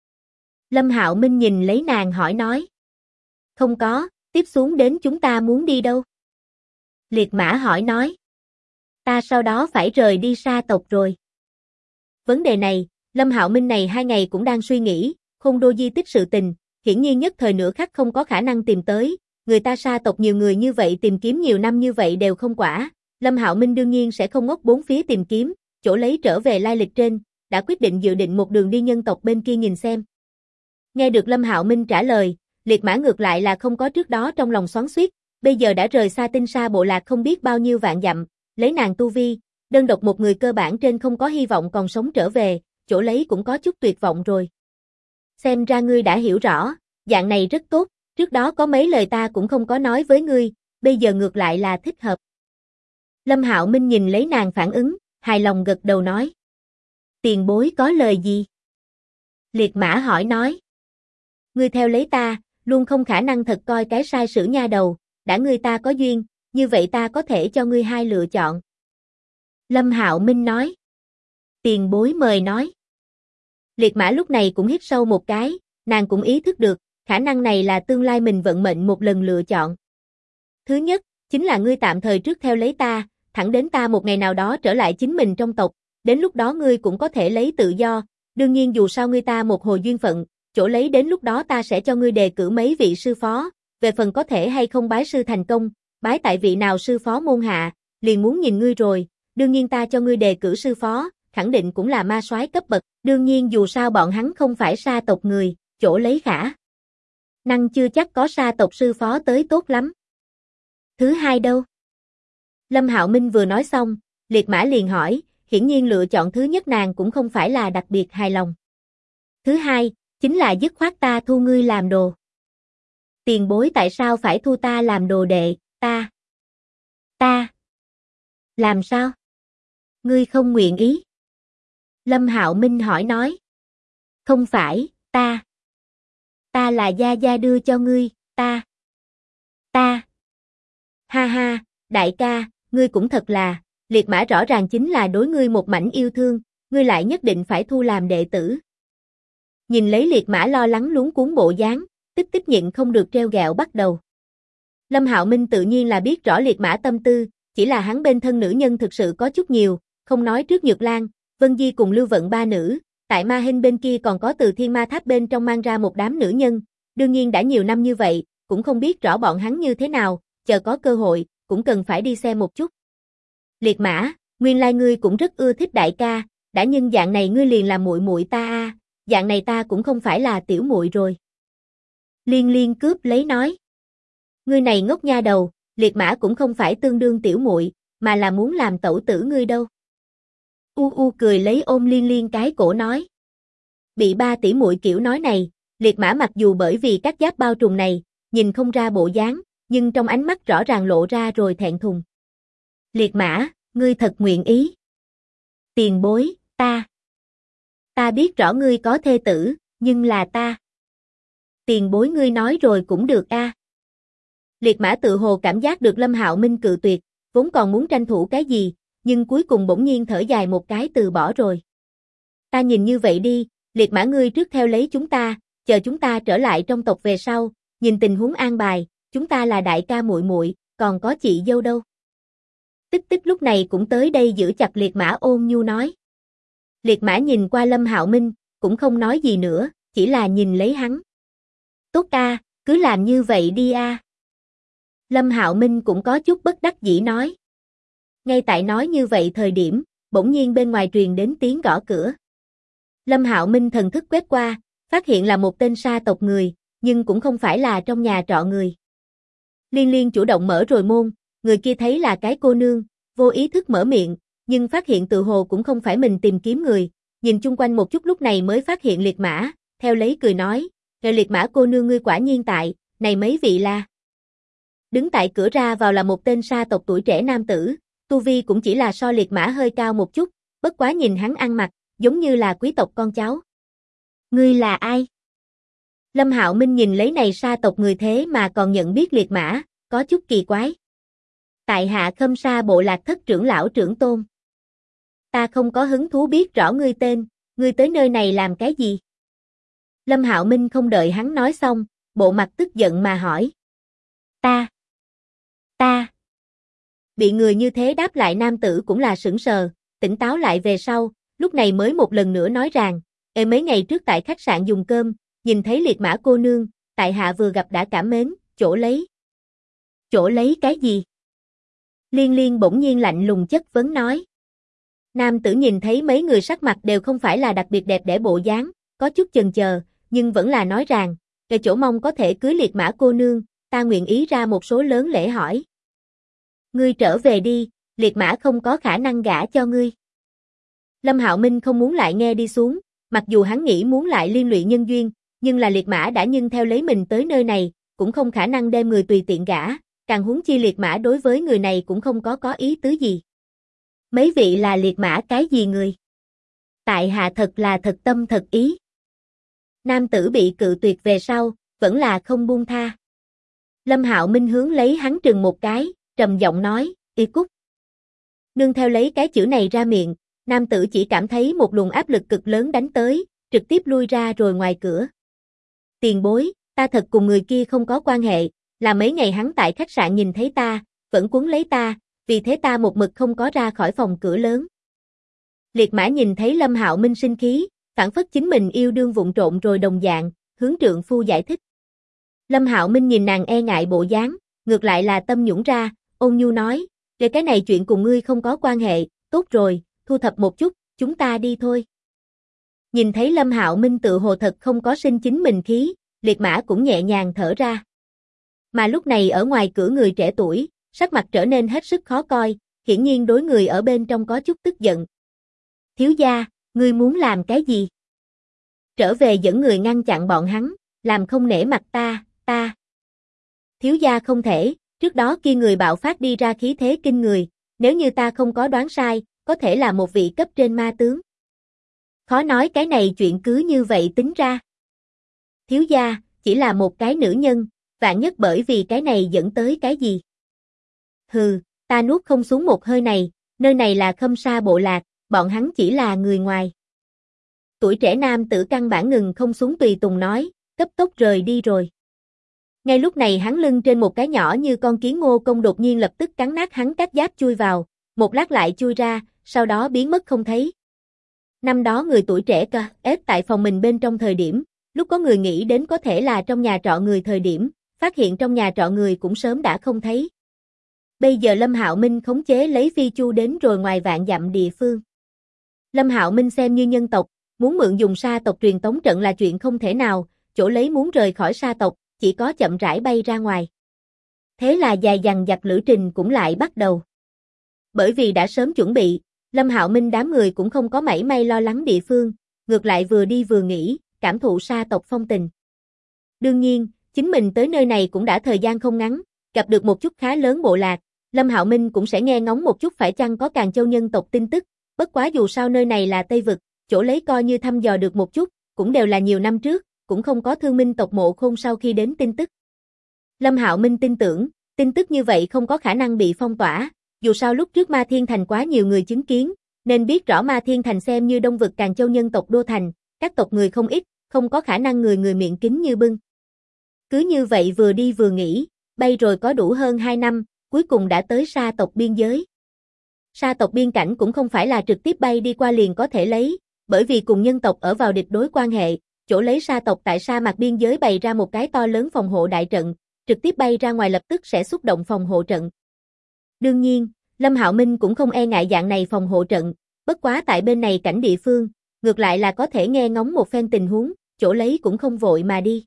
Lâm Hạo Minh nhìn lấy nàng hỏi nói. Không có, tiếp xuống đến chúng ta muốn đi đâu? Liệt Mã hỏi nói. Ta sau đó phải rời đi sa tộc rồi. Vấn đề này, Lâm Hạo Minh này 2 ngày cũng đang suy nghĩ, Khôn Đô di tích sự tình, hiển nhiên nhất thời nửa khắc không có khả năng tìm tới, người ta sa tộc nhiều người như vậy tìm kiếm nhiều năm như vậy đều không quả, Lâm Hạo Minh đương nhiên sẽ không ngốc bốn phía tìm kiếm, chỗ lấy trở về lai lịch trên, đã quyết định dự định một đường đi nhân tộc bên kia nhìn xem. Nghe được Lâm Hạo Minh trả lời, Liệt Mã ngược lại là không có trước đó trong lòng xoắn xuýt, bây giờ đã rời xa Tinh Sa bộ lạc không biết bao nhiêu vạn dặm, lấy nàng tu vi, đơn độc một người cơ bản trên không có hy vọng còn sống trở về, chỗ lấy cũng có chút tuyệt vọng rồi. Xem ra ngươi đã hiểu rõ, dạng này rất tốt, trước đó có mấy lời ta cũng không có nói với ngươi, bây giờ ngược lại là thích hợp. Lâm Hạo Minh nhìn lấy nàng phản ứng, hài lòng gật đầu nói. Tiền bối có lời gì? Liệt Mã hỏi nói. Ngươi theo lấy ta, luôn không khả năng thật coi cái sai sử nha đầu, đã ngươi ta có duyên, như vậy ta có thể cho ngươi 2 lựa chọn. Lâm Hạo Minh nói. Tiền bối mời nói. Liệt Mã lúc này cũng hít sâu một cái, nàng cũng ý thức được, khả năng này là tương lai mình vận mệnh một lần lựa chọn. Thứ nhất, chính là ngươi tạm thời trước theo lấy ta, thẳng đến ta một ngày nào đó trở lại chính mình trong tộc, đến lúc đó ngươi cũng có thể lấy tự do, đương nhiên dù sao ngươi ta một hồi duyên phận, chỗ lấy đến lúc đó ta sẽ cho ngươi đề cử mấy vị sư phó, về phần có thể hay không bái sư thành công, bái tại vị nào sư phó môn hạ, liền muốn nhìn ngươi rồi, đương nhiên ta cho ngươi đề cử sư phó, khẳng định cũng là ma soái cấp bậc, đương nhiên dù sao bọn hắn không phải sa tộc người, chỗ lấy khả năng chưa chắc có sa tộc sư phó tới tốt lắm. Thứ hai đâu? Lâm Hạo Minh vừa nói xong, Liệt Mã liền hỏi, hiển nhiên lựa chọn thứ nhất nàng cũng không phải là đặc biệt hài lòng. Thứ hai, chính là dứt khoát ta thu ngươi làm đồ. Tiền bối tại sao phải thu ta làm đồ đệ, ta. Làm sao? Ngươi không nguyện ý? Lâm Hạo Minh hỏi nói. Không phải, ta là Gia Gia đưa cho ngươi, ta. Ha ha, đại ca, ngươi cũng thật là, Liệt Mã rõ ràng chính là đối ngươi một mảnh yêu thương, ngươi lại nhất định phải thu làm đệ tử. Nhìn lấy Liệt Mã lo lắng luống cuống bộ dáng, Tích Tích nhịn không được treo gẹo bắt đầu. Lâm Hạo Minh tự nhiên là biết rõ Liệt Mã tâm tư, chỉ là hắn bên thân nữ nhân thực sự có chút nhiều, không nói trước Nhược Lan, Vân Di cùng Lưu Vận 3 nữ, tại Ma Hinh bên kia còn có từ Thiên Ma Tháp bên trong mang ra một đám nữ nhân, đương nhiên đã nhiều năm như vậy, cũng không biết rõ bọn hắn như thế nào, chờ có cơ hội, cũng cần phải đi xem một chút. Liệt Mã, nguyên lai ngươi cũng rất ưa thích đại ca, đã nhưng dạng này ngươi liền là muội muội ta a, dạng này ta cũng không phải là tiểu muội rồi. Liên Liên cướp lấy nói. Ngươi này ngốc nha đầu, Liệt Mã cũng không phải tương đương tiểu muội, mà là muốn làm tẩu tử ngươi đâu. Cười lấy ôm Liên Liên cái cổ nói. Bị 3 tỷ muội kiểu nói này, Liệt Mã mặc dù bởi vì các giáp bao trùm này, nhìn không ra bộ dáng, nhưng trong ánh mắt rõ ràng lộ ra rồi thẹn thùng. Liệt Mã, ngươi thật nguyện ý. Tiền bối, ta biết rõ ngươi có thê tử, nhưng là ta. Tiền bối ngươi nói rồi cũng được a. Liệt Mã tự hồ cảm giác được Lâm Hạo Minh cự tuyệt, vốn còn muốn tranh thủ cái gì, nhưng cuối cùng bỗng nhiên thở dài một cái từ bỏ rồi. Ta nhìn như vậy đi, Liệt Mã ngươi trước theo lấy chúng ta, chờ chúng ta trở lại trong tộc về sau, nhìn tình huống an bài, chúng ta là đại ca muội muội, còn có chị dâu đâu. Tích Tích lúc này cũng tới đây giữ chặt Liệt Mã ôn nhu nói. Liệt Mã nhìn qua Lâm Hạo Minh, cũng không nói gì nữa, chỉ là nhìn lấy hắn. Tốt a, cứ làm như vậy đi a. Lâm Hạo Minh cũng có chút bất đắc dĩ nói. Ngay tại nói như vậy thời điểm, bỗng nhiên bên ngoài truyền đến tiếng gõ cửa. Lâm Hạo Minh thần thức quét qua, phát hiện là một tên sa tộc người, nhưng cũng không phải là trong nhà trọ người. Liên Liên chủ động mở rồi môn, người kia thấy là cái cô nương, vô ý thức mở miệng, nhưng phát hiện tự hồ cũng không phải mình tìm kiếm người, nhìn chung quanh một chút lúc này mới phát hiện Liệt Mã, theo lấy cười nói, Liệt Mã cô nương ngươi quả nhiên tại, này mấy vị là. Đứng tại cửa ra vào là một tên sa tộc tuổi trẻ nam tử, tu vi cũng chỉ là so Liệt Mã hơi cao một chút, bất quá nhìn hắn ăn mặc, giống như là quý tộc con cháu. Ngươi là ai? Lâm Hạo Minh nhìn lấy này sa tộc người thế mà còn nhận biết Liệt Mã, có chút kỳ quái. Tại hạ Khâm Sa bộ lạc thất trưởng lão trưởng tôn. Ta không có hứng thú biết rõ ngươi tên, ngươi tới nơi này làm cái gì? Lâm Hạo Minh không đợi hắn nói xong, bộ mặt tức giận mà hỏi. Ta. Bị người như thế đáp lại nam tử cũng là sững sờ, tỉnh táo lại về sau, lúc này mới một lần nữa nói rằng, mấy ngày trước tại khách sạn dùng cơm, nhìn thấy Liệt Mã cô nương, tại hạ vừa gặp đã cảm mến, chỗ lấy. Chỗ lấy cái gì? Liên Liên bỗng nhiên lạnh lùng chất vấn nói. Nam tử nhìn thấy mấy người sắc mặt đều không phải là đặc biệt đẹp đẽ bộ dáng, có chút chần chờ, nhưng vẫn là nói rằng, cái chỗ mong có thể cưới Liệt Mã cô nương, ta nguyện ý ra một số lớn lễ hỏi. Ngươi trở về đi, Liệt Mã không có khả năng gả cho ngươi. Lâm Hạo Minh không muốn lại nghe đi xuống, mặc dù hắn nghĩ muốn lại liên lụy nhân duyên, nhưng là Liệt Mã đã nhưng theo lấy mình tới nơi này, cũng không khả năng đem người tùy tiện gả, càng huống chi Liệt Mã đối với người này cũng không có ý tứ gì. Mấy vị là Liệt Mã cái gì người? Tại hạ thật là thật tâm thật ý. Nam tử bị cự tuyệt về sau, vẫn là không buông tha. Lâm Hạo Minh hướng lấy hắn trừng một cái, trầm giọng nói, y cút. Nương theo lấy cái chữ này ra miệng, nam tử chỉ cảm thấy một luồng áp lực cực lớn đánh tới, trực tiếp lui ra rồi ngoài cửa. Tiền bối, ta thật cùng người kia không có quan hệ, là mấy ngày hắn tại khách sạn nhìn thấy ta, vẫn quấn lấy ta, vì thế ta một mực không có ra khỏi phòng cửa lớn. Liệt Mã nhìn thấy Lâm Hạo Minh sinh khí, phản phất chính mình yêu đương vụng trộn rồi đồng dạng, hướng trượng phu giải thích. Lâm Hạo Minh nhìn nàng e ngại bộ dáng, ngược lại là tâm nhũn ra, ôn nhu nói, để cái này chuyện cùng ngươi không có quan hệ, tốt rồi, thu thập một chút, chúng ta đi thôi. Nhìn thấy Lâm Hạo Minh tự hồ thật không có sinh chính mình khí, Liệt Mã cũng nhẹ nhàng thở ra. Mà lúc này ở ngoài cửa người trẻ tuổi, sắc mặt trở nên hết sức khó coi, hiển nhiên đối người ở bên trong có chút tức giận. Thiếu gia, ngươi muốn làm cái gì? Trở về dẫn người ngăn chặn bọn hắn, làm không nể mặt ta. Thiếu gia không thể, trước đó kia người bạo phát đi ra khí thế kinh người, nếu như ta không có đoán sai, có thể là một vị cấp trên ma tướng. Khó nói cái này chuyện cứ như vậy tính ra. Thiếu gia, chỉ là một cái nữ nhân, vạn nhất bởi vì cái này dẫn tới cái gì. Hừ, ta nuốt không xuống một hơi này, nơi này là Khâm Sa bộ lạc, bọn hắn chỉ là người ngoài. Tuổi trẻ nam tử căn bản ngừng không xuống tùy tùng nói, cấp tốc rời đi rồi. Ngay lúc này hắn lưng trên một cái nhỏ như con kiến ngô công đột nhiên lập tức cắn nát hắn cát giáp chui vào, một lát lại chui ra, sau đó biến mất không thấy. Năm đó người tuổi trẻ ép tại phòng mình bên trong thời điểm, lúc có người nghĩ đến có thể là trong nhà trọ người thời điểm, phát hiện trong nhà trọ người cũng sớm đã không thấy. Bây giờ Lâm Hạo Minh khống chế lấy phi chu đến rồi ngoài vạn dặm địa phương. Lâm Hạo Minh xem như nhân tộc, muốn mượn dùng sa tộc truyền tống trận là chuyện không thể nào, chỗ lấy muốn rời khỏi sa tộc, chỉ có chậm rãi bay ra ngoài. Thế là dài dằng dặc lữ trình cũng lại bắt đầu. Bởi vì đã sớm chuẩn bị, Lâm Hạo Minh đám người cũng không có mảy may lo lắng địa phương, ngược lại vừa đi vừa nghỉ, cảm thụ sa tộc phong tình. Đương nhiên, chính mình tới nơi này cũng đã thời gian không ngắn, gặp được một chút khá lớn bộ lạc, Lâm Hạo Minh cũng sẽ nghe ngóng một chút phải chăng có Càn Châu nhân tộc tin tức, bất quá dù sao nơi này là Tây Vực, chỗ lấy coi như thăm dò được một chút, cũng đều là nhiều năm trước, cũng không có Thương Minh tộc Mộ Khôn sau khi đến tin tức. Lâm Hạo Minh tin tưởng, tin tức như vậy không có khả năng bị phong tỏa, dù sao lúc trước Ma Thiên Thành quá nhiều người chứng kiến, nên biết rõ Ma Thiên Thành xem như Đông Vực Càn Châu nhân tộc đô thành, các tộc người không ít, không có khả năng người miệng kín như bưng. Cứ như vậy vừa đi vừa nghỉ, bay rồi có đủ hơn 2 năm, cuối cùng đã tới sa tộc biên giới. Sa tộc biên cảnh cũng không phải là trực tiếp bay đi qua liền có thể lấy, bởi vì cùng nhân tộc ở vào địch đối quan hệ, chỗ lấy sa tộc tại sa mạc biên giới bày ra một cái to lớn phòng hộ đại trận, trực tiếp bay ra ngoài lập tức sẽ xúc động phòng hộ trận. Đương nhiên, Lâm Hạo Minh cũng không e ngại dạng này phòng hộ trận, bất quá tại bên này cảnh địa phương, ngược lại là có thể nghe ngóng một phen tình huống, chỗ lấy cũng không vội mà đi.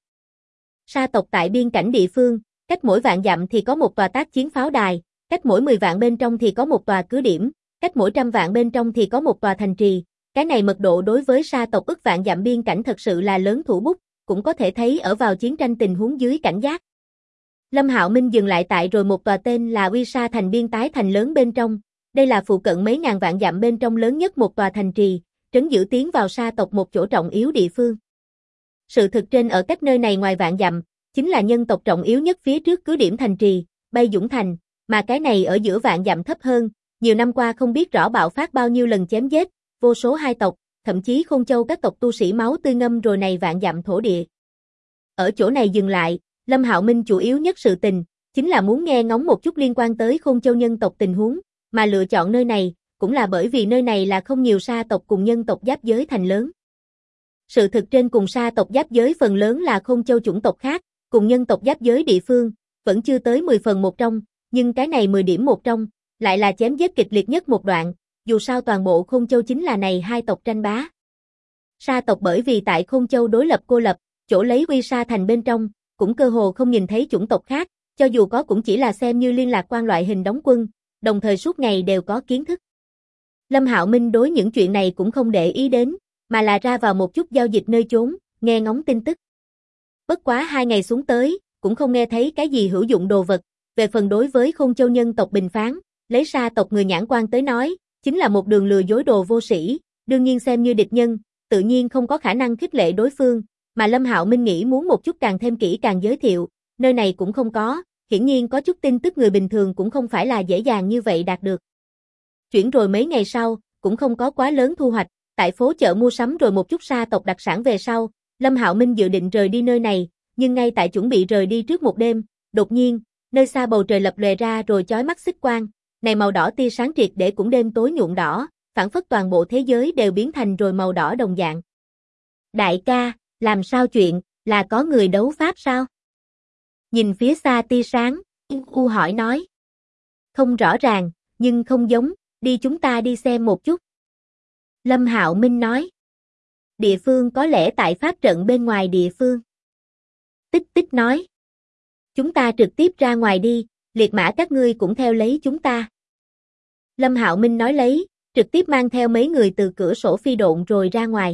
Sa tộc tại biên cảnh địa phương, cách mỗi vạn dặm thì có một tòa tác chiến pháo đài, cách mỗi 10 vạn bên trong thì có một tòa cứ điểm, cách mỗi 100 vạn bên trong thì có một tòa thành trì, Cái này mật độ đối với sa tộc ức vạn dặm biên cảnh thật sự là lớn thủ bút, cũng có thể thấy ở vào chiến tranh tình huống dưới cảnh giác. Lâm Hạo Minh dừng lại tại rồi một tòa tên là Uy Sa thành biên tái thành lớn bên trong, đây là phụ cận mấy ngàn vạn dặm bên trong lớn nhất một tòa thành trì, trấn giữ tiến vào sa tộc một chỗ trọng yếu địa phương. Sự thực trên ở cách nơi này ngoài vạn dặm, chính là nhân tộc trọng yếu nhất phía trước cứ điểm thành trì, Bay Dũng Thành, mà cái này ở giữa vạn dặm thấp hơn, nhiều năm qua không biết rõ bạo phát bao nhiêu lần chém giết, vô số hai tộc, thậm chí Khôn Châu các tộc tu sĩ máu tươi ngâm rồi này vạn dặm thổ địa. Ở chỗ này dừng lại, Lâm Hạo Minh chủ yếu nhất sự tình, chính là muốn nghe ngóng một chút liên quan tới Khôn Châu nhân tộc tình huống, mà lựa chọn nơi này, cũng là bởi vì nơi này là không nhiều sa tộc cùng nhân tộc giáp giới thành lớn. Sự thực trên cùng sa tộc giáp giới phần lớn là Khôn Châu chủng tộc khác, cùng nhân tộc giáp giới địa phương, vẫn chưa tới 10 phần một trong, nhưng cái này 10 điểm một trong, lại là chém giết kịch liệt nhất một đoạn, dù sao toàn bộ Khôn Châu chính là này hai tộc tranh bá. Sa tộc bởi vì tại Khôn Châu đối lập cô lập, chỗ lấy Uy Sa thành bên trong, cũng cơ hồ không nhìn thấy chủng tộc khác, cho dù có cũng chỉ là xem như liên lạc quan loại hình đóng quân, đồng thời suốt ngày đều có kiến thức. Lâm Hạo Minh đối những chuyện này cũng không để ý đến, mà là ra vào một chút giao dịch nơi chốn, nghe ngóng tin tức. Bất quá 2 ngày xuống tới, cũng không nghe thấy cái gì hữu dụng đồ vật, về phần đối với Khôn Châu nhân tộc bình phán, lấy sa tộc người nhãn quan tới nói, chính là một đường lừa dối đồ vô sĩ, đương nhiên xem như địch nhân, tự nhiên không có khả năng khích lệ đối phương, mà Lâm Hạo Minh nghĩ muốn một chút càng thêm kỹ càng giới thiệu, nơi này cũng không có, hiển nhiên có chút tin tức người bình thường cũng không phải là dễ dàng như vậy đạt được. Chuyển rồi mấy ngày sau, cũng không có quá lớn thu hoạch, tại phố chợ mua sắm rồi một chút sa tộc đặc sản về sau, Lâm Hạo Minh dự định rời đi nơi này, nhưng ngay tại chuẩn bị rời đi trước một đêm, đột nhiên, nơi xa bầu trời lập lòe ra rồi chói mắt xích quang, này màu đỏ tia sáng triệt để cũng đêm tối nhuộm đỏ, phản phất toàn bộ thế giới đều biến thành rồi màu đỏ đồng dạng. Đại ca, làm sao chuyện, là có người đấu pháp sao? Nhìn phía xa tia sáng, U hỏi nói. Không rõ ràng, nhưng không giống, đi chúng ta đi xem một chút. Lâm Hạo Minh nói. Địa phương có lẽ tại pháp trận bên ngoài địa phương. Tích Tích nói. Chúng ta trực tiếp ra ngoài đi, liệt mã các ngươi cũng theo lấy chúng ta. Lâm Hạo Minh nói lấy, trực tiếp mang theo mấy người từ cửa sổ phi độn rồi ra ngoài.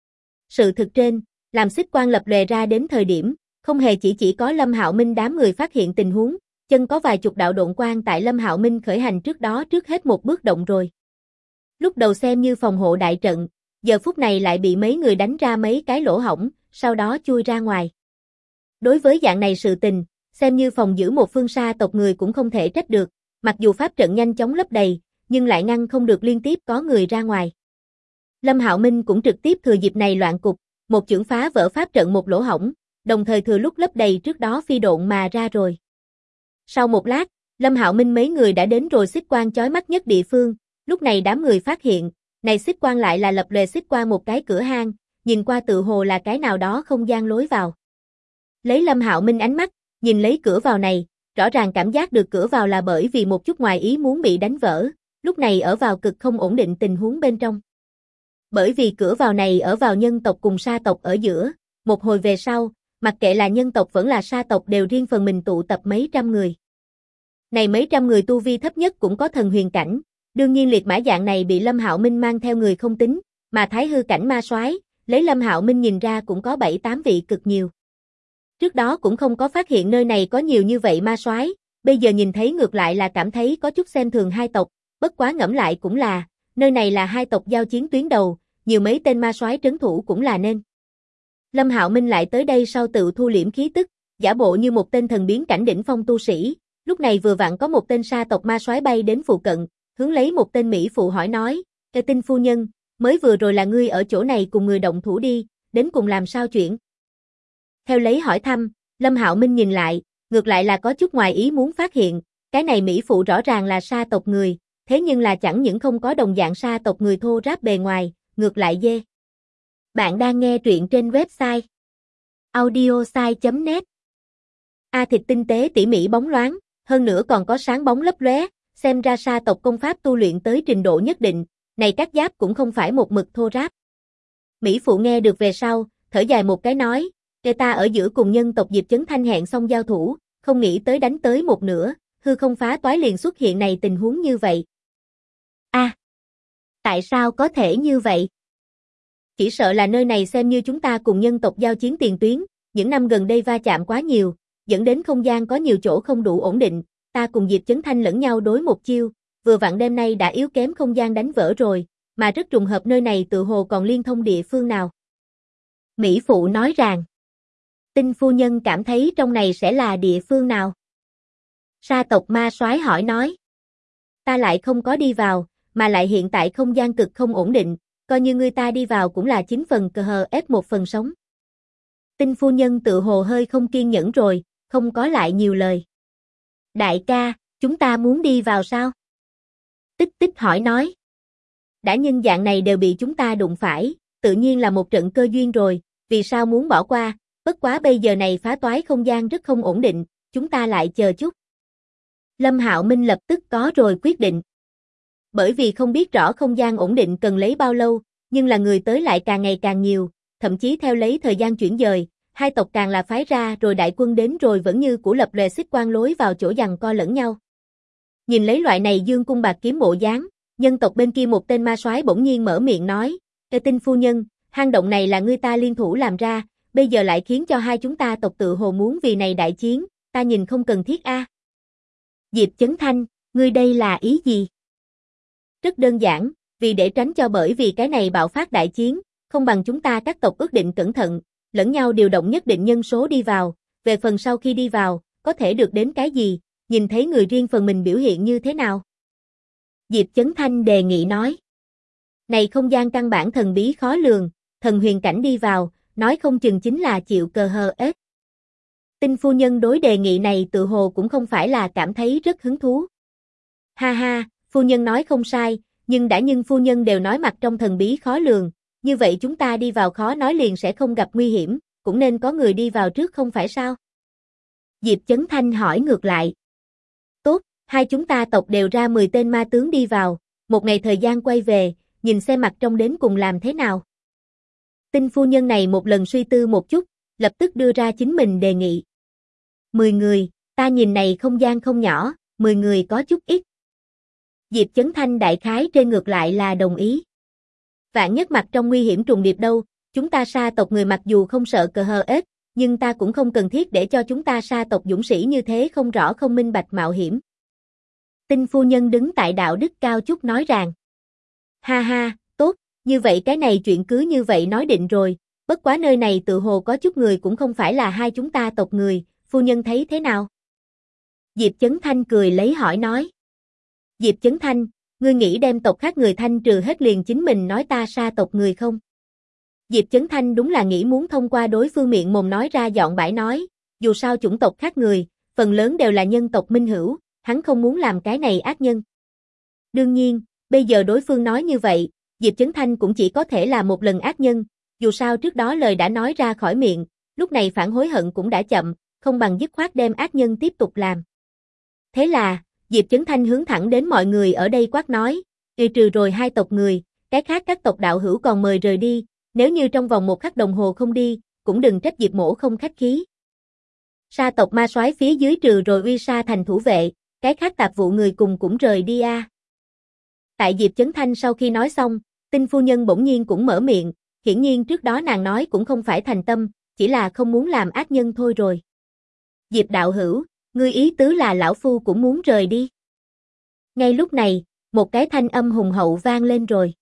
Sự thực trên, làm xích quang lập lòe ra đến thời điểm, không hề chỉ có Lâm Hạo Minh đám người phát hiện tình huống, chân có vài chục đạo độn quang tại Lâm Hạo Minh khởi hành trước đó trước hết một bước động rồi. Lúc đầu xem như phòng hộ đại trận, giờ phút này lại bị mấy người đánh ra mấy cái lỗ hổng, sau đó chui ra ngoài. Đối với dạng này sự tình, xem như phòng giữ một phương sa tộc người cũng không thể trách được, mặc dù pháp trận nhanh chóng lấp đầy, nhưng lại ngăn không được liên tiếp có người ra ngoài. Lâm Hạo Minh cũng trực tiếp thừa dịp này loạn cục, một chưởng phá vỡ pháp trận một lỗ hổng, đồng thời thừa lúc lấp đầy trước đó phi độn mà ra rồi. Sau một lát, Lâm Hạo Minh mấy người đã đến rồi xích quang chói mắt nhất địa phương, lúc này đám người phát hiện, này xích quang lại là lập lòe xích quang một cái cửa hang, nhìn qua tự hồ là cái nào đó không gian lối vào. Lấy Lâm Hạo Minh ánh mắt, nhìn lấy cửa vào này, rõ ràng cảm giác được cửa vào là bởi vì một chút ngoài ý muốn bị đánh vỡ, lúc này ở vào cực không ổn định tình huống bên trong. Bởi vì cửa vào này ở vào nhân tộc cùng sa tộc ở giữa, một hồi về sau, mặc kệ là nhân tộc vẫn là sa tộc đều riêng phần mình tụ tập mấy trăm người. Này mấy trăm người tu vi thấp nhất cũng có thần huyền cảnh, đương nhiên liệt mã dạng này bị Lâm Hạo Minh mang theo người không tính, mà thái hư cảnh ma soái, lấy Lâm Hạo Minh nhìn ra cũng có 7-8 vị cực nhiều. Trước đó cũng không có phát hiện nơi này có nhiều như vậy ma soái, bây giờ nhìn thấy ngược lại là cảm thấy có chút xem thường hai tộc, bất quá ngẫm lại cũng là, nơi này là hai tộc giao chiến tuyến đầu, nhiều mấy tên ma soái trấn thủ cũng là nên. Lâm Hạo Minh lại tới đây sau tự thu liễm khí tức, giả bộ như một tên thần biến cảnh đỉnh phong tu sĩ, lúc này vừa vặn có một tên sa tộc ma soái bay đến phụ cận, hướng lấy một tên mỹ phụ hỏi nói, "Ê Tinh phu nhân, mới vừa rồi là ngươi ở chỗ này cùng người động thủ đi, đến cùng làm sao chuyện?" Theo lấy hỏi thăm, Lâm Hạo Minh nhìn lại, ngược lại là có chút ngoài ý muốn phát hiện, cái này mỹ phụ rõ ràng là sa tộc người, thế nhưng là chẳng những không có đồng dạng sa tộc người thô ráp bề ngoài, ngược lại dê. Bạn đang nghe truyện trên website audiosai.net. Thịt tinh tế tỉ mỉ bóng loáng, hơn nữa còn có sáng bóng lấp lóe, xem ra sa tộc công pháp tu luyện tới trình độ nhất định, này các giáp cũng không phải một mực thô ráp. Mỹ phụ nghe được về sau, thở dài một cái nói, "Kẻ ta ở giữa cùng nhân tộc Diệp Chấn Thanh hẹn xong giao thủ, không nghĩ tới đánh tới một nửa, hư không phá toái liền xuất hiện này tình huống như vậy." Tại sao có thể như vậy? chỉ sợ là nơi này xem như chúng ta cùng nhân tộc giao chiến tiền tuyến, những năm gần đây va chạm quá nhiều, dẫn đến không gian có nhiều chỗ không đủ ổn định, ta cùng Diệp Chấn Thanh lẫn nhau đối một chiêu, vừa vặn đêm nay đã yếu kém không gian đánh vỡ rồi, mà rất trùng hợp nơi này tự hồ còn liên thông địa phương nào. Mỹ Phụ nói rằng, Tinh phu nhân cảm thấy trong này sẽ là địa phương nào? Sa tộc ma soái hỏi nói, ta lại không có đi vào, mà lại hiện tại không gian cực không ổn định, coi như người ta đi vào cũng là 9 phần cờ hờ ép 1 phần sống. Tinh phu nhân tự hồ hơi không kiên nhẫn rồi, không có lại nhiều lời. Đại ca, chúng ta muốn đi vào sao? Tích Tích hỏi nói. Đã nhân dạng này đều bị chúng ta đụng phải, tự nhiên là một trận cơ duyên rồi, vì sao muốn bỏ qua, bất quá bây giờ này phá toái không gian rất không ổn định, chúng ta lại chờ chút. Lâm Hạo Minh lập tức có rồi quyết định. Bởi vì không biết rõ không gian ổn định cần lấy bao lâu, nhưng là người tới lại càng ngày càng nhiều, thậm chí theo lấy thời gian chuyển dời, hai tộc càng là phái ra rồi đại quân đến rồi vẫn như cũ lập lòe xích quan lối vào chỗ giằng co lẫn nhau. Nhìn lấy loại này dương cung bạc kiếm bộ dáng, nhân tộc bên kia một tên ma soái bỗng nhiên mở miệng nói, Tinh phu nhân, hang động này là ngươi ta liên thủ làm ra, bây giờ lại khiến cho hai chúng ta tộc tự hồ muốn vì này đại chiến, ta nhìn không cần thiết a. Diệp Chấn Thanh, ngươi đây là ý gì? Rất đơn giản, vì để tránh cho bởi vì cái này bạo phát đại chiến, không bằng chúng ta các tộc ước định cẩn thận, lẫn nhau điều động nhất định nhân số đi vào, về phần sau khi đi vào, có thể được đến cái gì, nhìn thấy người riêng phần mình biểu hiện như thế nào. Diệp Chấn Thanh đề nghị nói. Này không gian căn bản thần bí khó lường, thần huyền cảnh đi vào, nói không chừng chính là chịu cờ hờ ết. Tinh phu nhân đối đề nghị này tự hồ cũng không phải là cảm thấy rất hứng thú. Ha ha, phu nhân nói không sai, nhưng phu nhân đều nói mặt trong thần bí khó lường, như vậy chúng ta đi vào khó nói liền sẽ không gặp nguy hiểm, cũng nên có người đi vào trước không phải sao? Diệp Chấn Thanh hỏi ngược lại. Tốt, hai chúng ta tộc đều ra 10 tên ma tướng đi vào, một ngày thời gian quay về, nhìn xem mặt trong đến cùng làm thế nào. Tinh phu nhân này một lần suy tư một chút, lập tức đưa ra chính mình đề nghị. 10 người, ta nhìn này không gian không nhỏ, 10 người có chút ít. Diệp Chấn Thanh đại khái trên ngược lại là đồng ý. Vạn nhất mặt trong nguy hiểm trùng điệp đâu, chúng ta Sa tộc người mặc dù không sợ cờ hờ ết, nhưng ta cũng không cần thiết để cho chúng ta Sa tộc dũng sĩ như thế không rõ không minh bạch mạo hiểm. Tinh phu nhân đứng tại đạo đức cao chút nói rằng. Ha ha, tốt, như vậy cái này chuyện cứ như vậy nói định rồi, bất quá nơi này tự hồ có chút người cũng không phải là hai chúng ta tộc người, phu nhân thấy thế nào? Diệp Chấn Thanh cười lấy hỏi nói. Diệp Chấn Thanh, ngươi nghĩ đem tộc khác người thanh trừ hết liền chính mình nói ta Sa tộc người không? Diệp Chấn Thanh đúng là nghĩ muốn thông qua đối phương miệng mồm nói ra dọn bãi nói, dù sao chủng tộc khác người, phần lớn đều là nhân tộc minh hữu, hắn không muốn làm cái này ác nhân. Đương nhiên, bây giờ đối phương nói như vậy, Diệp Chấn Thanh cũng chỉ có thể là một lần ác nhân, dù sao trước đó lời đã nói ra khỏi miệng, lúc này phản hối hận cũng đã chậm, không bằng dứt khoát đem ác nhân tiếp tục làm. Thế là, Diệp Chấn Thanh hướng thẳng đến mọi người ở đây quát nói, trừ rồi hai tộc người, cái khác các tộc đạo hữu còn mời rời đi, nếu như trong vòng 1 khắc đồng hồ không đi, cũng đừng trách Diệp mỗ không khách khí. Sa tộc ma soái phía dưới trừ rồi Uy Sa thành thủ vệ, cái khác tạp vụ người cùng cũng rời đi a. Tại Diệp Chấn Thanh sau khi nói xong, Tinh phu nhân bỗng nhiên cũng mở miệng, hiển nhiên trước đó nàng nói cũng không phải thành tâm, chỉ là không muốn làm ác nhân thôi rồi. Diệp đạo hữu, ngươi ý tứ là lão phu cũng muốn rời đi. Ngay lúc này, một cái thanh âm hùng hậu vang lên rồi.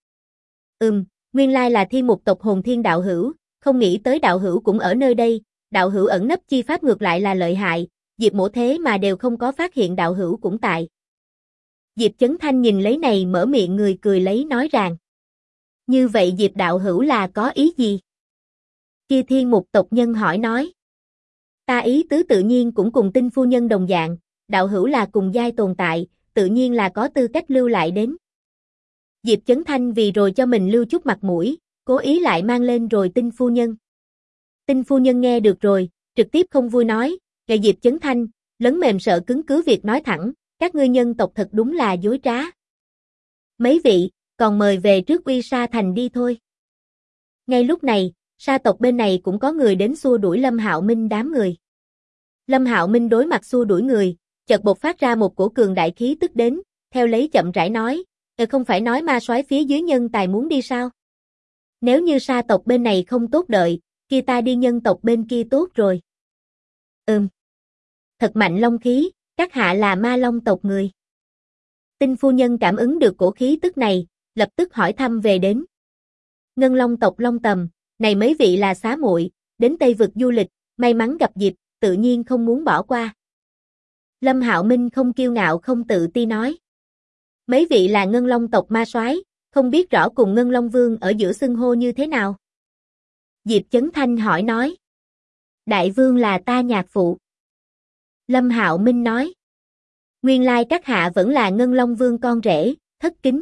Nguyên lai là Thiên Mục tộc Hồn Thiên đạo hữu, không nghĩ tới đạo hữu cũng ở nơi đây, đạo hữu ẩn nấp chi pháp ngược lại là lợi hại, Diệp mỗ thế mà đều không có phát hiện đạo hữu cũng tại. Diệp Chấn Thanh nhìn lấy này mở miệng người cười lấy nói rằng. Như vậy Diệp đạo hữu là có ý gì? Kia Thiên Mục tộc nhân hỏi nói. Ta ý tứ tự nhiên cũng cùng Tinh phu nhân đồng dạng, đạo hữu là cùng giai tồn tại, tự nhiên là có tư cách lưu lại đến. Diệp Chấn Thanh vì rồi cho mình lưu chút mặt mũi, cố ý lại mang lên rồi Tinh phu nhân. Tinh phu nhân nghe được rồi, trực tiếp không vui nói, "Ngài Diệp Chấn Thanh, lấn mềm sợ cứng cứ việc nói thẳng, các ngươi nhân tộc thật đúng là dối trá. Mấy vị, còn mời về trước Uy Sa thành đi thôi." Ngay lúc này, Sa tộc bên này cũng có người đến xua đuổi Lâm Hạo Minh đám người. Lâm Hạo Minh đối mặt xua đuổi người, chợt bộc phát ra một cổ cường đại khí tức đến, theo lấy chậm rãi nói, không phải nói ma soái phía dưới nhân tài muốn đi sao? Nếu như sa tộc bên này không tốt đợi, kia ta đi nhân tộc bên kia tốt rồi. Thật mạnh long khí, các hạ là ma long tộc người. Tinh phu nhân cảm ứng được cổ khí tức này, lập tức hỏi thăm về đến. Ngân long tộc Long Tầm, này mấy vị là xá muội, đến Tây vực du lịch, may mắn gặp dịp, tự nhiên không muốn bỏ qua. Lâm Hạo Minh không kiêu ngạo không tự ti nói. Mấy vị là Ngân long tộc ma soái, không biết rõ cùng Ngân Long Vương ở giữa xưng hô như thế nào. Diệp Chấn Thanh hỏi nói. Đại vương là ta nhạc phụ. Lâm Hạo Minh nói. Nguyên lai các hạ vẫn là Ngân Long Vương con rể, thất kính.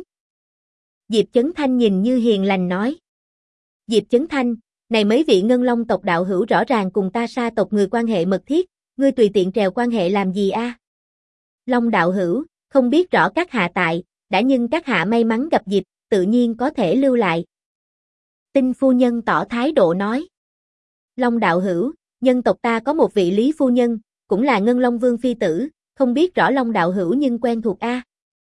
Diệp Chấn Thanh nhìn như hiền lành nói. Diệp Chấn Thanh, này mấy vị Ngân Long tộc đạo hữu rõ ràng cùng ta sa tộc người quan hệ mật thiết, ngươi tùy tiện trèo quan hệ làm gì a? Long đạo hữu, không biết rõ các hạ tại, đã nhưng các hạ may mắn gặp dịp, tự nhiên có thể lưu lại. Tinh phu nhân tỏ thái độ nói. Long đạo hữu, nhân tộc ta có một vị Lý phu nhân, cũng là Ngân Long Vương phi tử, không biết rõ Long đạo hữu nhưng quen thuộc a.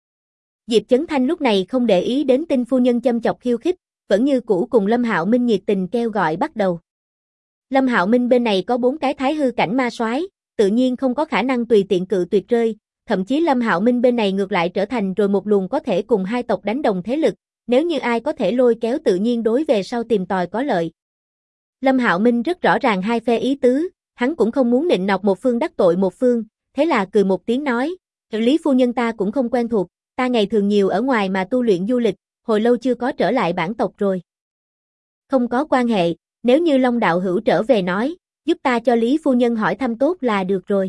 Diệp Chấn Thanh lúc này không để ý đến Tinh phu nhân châm chọc khiêu khích, vẫn như cũ cùng Lâm Hạo Minh nhiệt tình kêu gọi bắt đầu. Lâm Hạo Minh bên này có 4 cái thái hư cảnh ma soái, tự nhiên không có khả năng tùy tiện cự tuyệt rơi, thậm chí Lâm Hạo Minh bên này ngược lại trở thành rồi một luồng có thể cùng hai tộc đánh đồng thế lực, nếu như ai có thể lôi kéo tự nhiên đối về sau tìm tòi có lợi. Lâm Hạo Minh rất rõ ràng hai phe ý tứ, hắn cũng không muốn nịnh nọt một phương đắc tội một phương, thế là cười một tiếng nói, Lý phu nhân ta cũng không quen thuộc, ta ngày thường nhiều ở ngoài mà tu luyện du lịch, hồi lâu chưa có trở lại bản tộc rồi. Không có quan hệ, nếu như Long đạo hữu trở về nói, giúp ta cho Lý phu nhân hỏi thăm tốt là được rồi.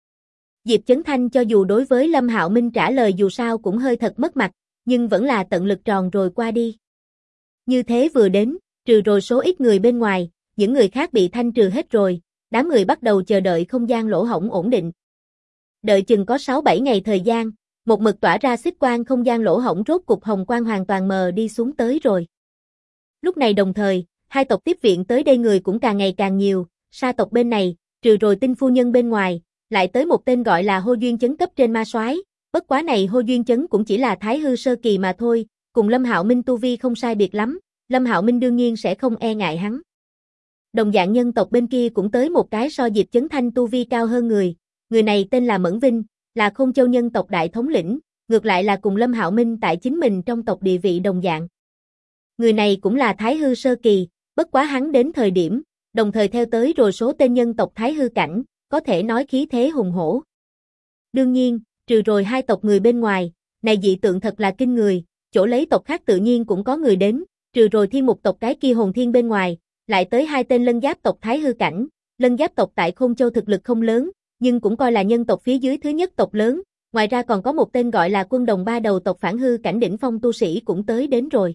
Diệp Chấn Thanh cho dù đối với Lâm Hạo Minh trả lời dù sao cũng hơi thật mất mặt, nhưng vẫn là tận lực tròn rồi qua đi. Như thế vừa đến, trừ rồi số ít người bên ngoài, những người khác bị thanh trừ hết rồi, đám người bắt đầu chờ đợi không gian lỗ hổng ổn định. Đợi chừng có 6-7 ngày thời gian, một mực tỏa ra xích quang không gian lỗ hổng rốt cục hồng quang hoàn toàn mờ đi xuống tới rồi. Lúc này đồng thời, hai tộc tiếp viện tới đây người cũng càng ngày càng nhiều, sa tộc bên này, trừ rồi Tinh phu nhân bên ngoài, lại tới một tên gọi là Hô Duyên Chấn cấp trên ma soái, bất quá này Hô Duyên Chấn cũng chỉ là thái hư sơ kỳ mà thôi, cùng Lâm Hạo Minh tu vi không sai biệt lắm, Lâm Hạo Minh đương nhiên sẽ không e ngại hắn. Đồng dạng nhân tộc bên kia cũng tới một cái so Diệp Chấn Thanh tu vi cao hơn người này tên là Mẫn Vinh, là Khôn Châu nhân tộc đại thống lĩnh, ngược lại là cùng Lâm Hạo Minh tại chính mình trong tộc địa vị đồng dạng. Người này cũng là thái hư sơ kỳ, bất quá hắn đến thời điểm, đồng thời theo tới rồi số tên nhân tộc thái hư cảnh, có thể nói khí thế hùng hổ. Đương nhiên, trừ rồi hai tộc người bên ngoài, này dị tượng thật là kinh người, chỗ lấy tộc khác tự nhiên cũng có người đến, trừ rồi Thiên Mục tộc cái kia Hồn Thiên bên ngoài, lại tới hai tên Lân Giáp tộc thái hư cảnh, Lân Giáp tộc tại Khôn Châu thực lực không lớn, nhưng cũng coi là nhân tộc phía dưới thứ nhất tộc lớn, ngoài ra còn có một tên gọi là Quân Đồng ba đầu tộc phản hư cảnh đỉnh phong tu sĩ cũng tới đến rồi.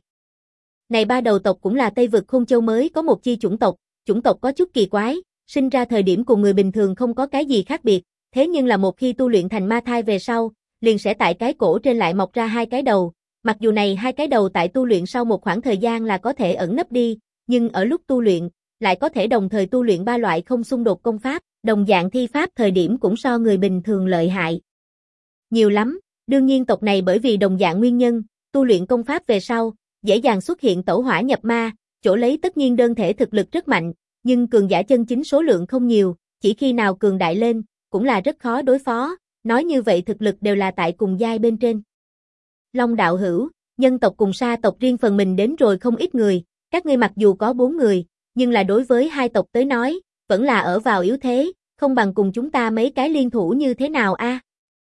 Này ba đầu tộc cũng là Tây vực Khôn Châu mới có một chi chủng tộc có chút kỳ quái, sinh ra thời điểm cùng người bình thường không có cái gì khác biệt, thế nhưng là một khi tu luyện thành ma thai về sau, liền sẽ tại cái cổ trên lại mọc ra hai cái đầu, mặc dù này hai cái đầu tại tu luyện sau một khoảng thời gian là có thể ẩn nấp đi, nhưng ở lúc tu luyện, lại có thể đồng thời tu luyện ba loại không xung đột công pháp, đồng dạng thi pháp thời điểm cũng so người bình thường lợi hại. Nhiều lắm, đương nhiên tộc này bởi vì đồng dạng nguyên nhân, tu luyện công pháp về sau, dễ dàng xuất hiện tẩu hỏa nhập ma, chỗ lấy tất nhiên đơn thể thực lực rất mạnh, nhưng cường giả chân chính số lượng không nhiều, chỉ khi nào cường đại lên, cũng là rất khó đối phó, nói như vậy thực lực đều là tại cùng giai bên trên. Long đạo hữu, nhân tộc cùng sa tộc riêng phần mình đến rồi không ít người, các ngươi mặc dù có 4 người, nhưng là đối với hai tộc tới nói, vẫn là ở vào yếu thế, không bằng cùng chúng ta mấy cái liên thủ như thế nào a?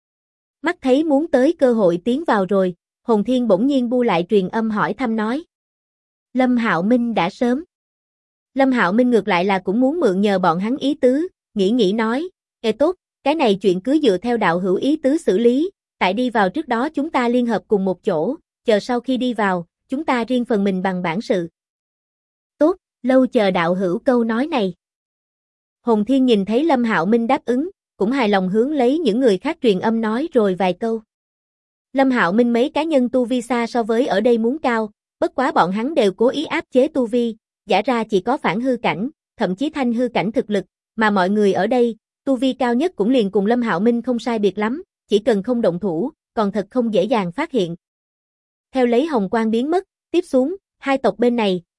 Mắt thấy muốn tới cơ hội tiến vào rồi, Hồn Thiên bỗng nhiên bu lại truyền âm hỏi thăm nói. Lâm Hạo Minh đã sớm. Lâm Hạo Minh ngược lại là cũng muốn mượn nhờ bọn hắn ý tứ, nghĩ nói, tốt, cái này chuyện cứ dựa theo đạo hữu ý tứ xử lý, tại đi vào trước đó chúng ta liên hợp cùng một chỗ, chờ sau khi đi vào, chúng ta riêng phần mình bằng bản sự. Tốt, lâu chờ đạo hữu câu nói này. Hồn Thiên nhìn thấy Lâm Hạo Minh đáp ứng, cũng hài lòng hướng lấy những người khác truyền âm nói rồi vài câu. Lâm Hạo Minh mấy cá nhân tu vi xa so với ở đây muốn cao, bất quá bọn hắn đều cố ý áp chế tu vi, giả ra chỉ có phản hư cảnh, thậm chí thanh hư cảnh thực lực, mà mọi người ở đây, tu vi cao nhất cũng liền cùng Lâm Hạo Minh không sai biệt lắm, chỉ cần không động thủ, còn thật không dễ dàng phát hiện. Theo lấy hồng quang biến mất, tiếp xuống, hai tộc bên này,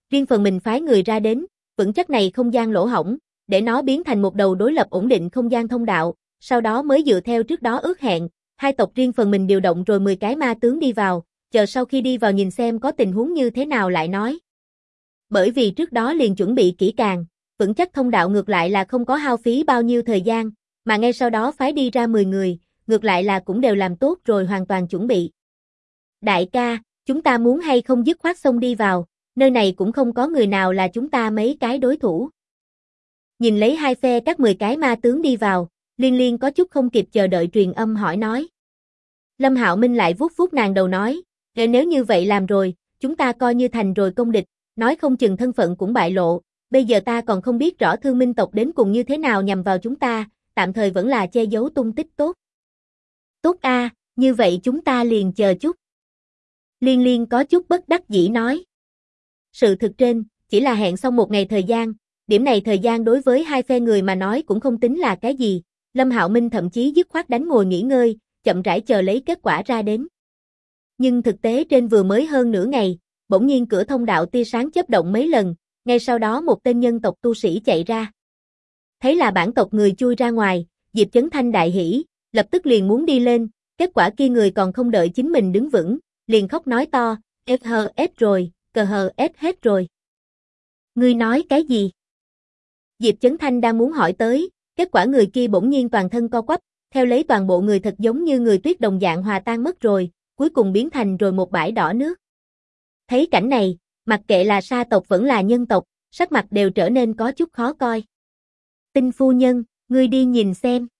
riêng phần mình phái người ra đến, vững chắc này không gian lỗ hổng, để nó biến thành một đầu đối lập ổn định không gian thông đạo, sau đó mới dựa theo trước đó ước hẹn, hai tộc riêng phần mình điều động rồi 10 cái ma tướng đi vào, chờ sau khi đi vào nhìn xem có tình huống như thế nào lại nói. Bởi vì trước đó liền chuẩn bị kỹ càng, vững chắc thông đạo ngược lại là không có hao phí bao nhiêu thời gian, mà ngay sau đó phái đi ra 10 người, ngược lại là cũng đều làm tốt rồi hoàn toàn chuẩn bị. Đại ca, chúng ta muốn hay không dứt khoát xông đi vào, nơi này cũng không có người nào là chúng ta mấy cái đối thủ. Nhìn lấy hai phe các 10 cái ma tướng đi vào, Liên Liên có chút không kịp chờ đợi truyền âm hỏi nói. Lâm Hạo Minh lại vuốt vuốt nàng đầu nói, nếu như vậy làm rồi, chúng ta coi như thành rồi công địch, nói không chừng thân phận cũng bại lộ, bây giờ ta còn không biết rõ Thương Minh tộc đến cùng như thế nào nhằm vào chúng ta, tạm thời vẫn là che giấu tung tích tốt. Tốt a, như vậy chúng ta liền chờ chút. Liên Liên có chút bất đắc dĩ nói. Sự thực trên, chỉ là hẹn xong một ngày thời gian, điểm này thời gian đối với hai phe người mà nói cũng không tính là cái gì, Lâm Hạo Minh thậm chí dứt khoát đánh ngồi nghỉ ngơi, chậm rãi chờ lấy kết quả ra đến. Nhưng thực tế trên vừa mới hơn nửa ngày, bỗng nhiên cửa thông đạo tia sáng chớp động mấy lần, ngay sau đó một tên nhân tộc tu sĩ chạy ra. Thấy là bản tộc người chui ra ngoài, Diệp Chấn Thanh đại hỉ, lập tức liền muốn đi lên, kết quả kia người còn không đợi chính mình đứng vững, liền khóc nói to, FHS rồi, CHS hết rồi. Ngươi nói cái gì? Diệp Chấn Thanh đang muốn hỏi tới, kết quả người kia bỗng nhiên toàn thân co quắp, theo lấy toàn bộ người thật giống như người tuyết đồng dạng hòa tan mất rồi, cuối cùng biến thành rồi một bãi đỏ nước. Thấy cảnh này, mặc kệ là sa tộc vẫn là nhân tộc, sắc mặt đều trở nên có chút khó coi. Tinh phu nhân, ngươi đi nhìn xem.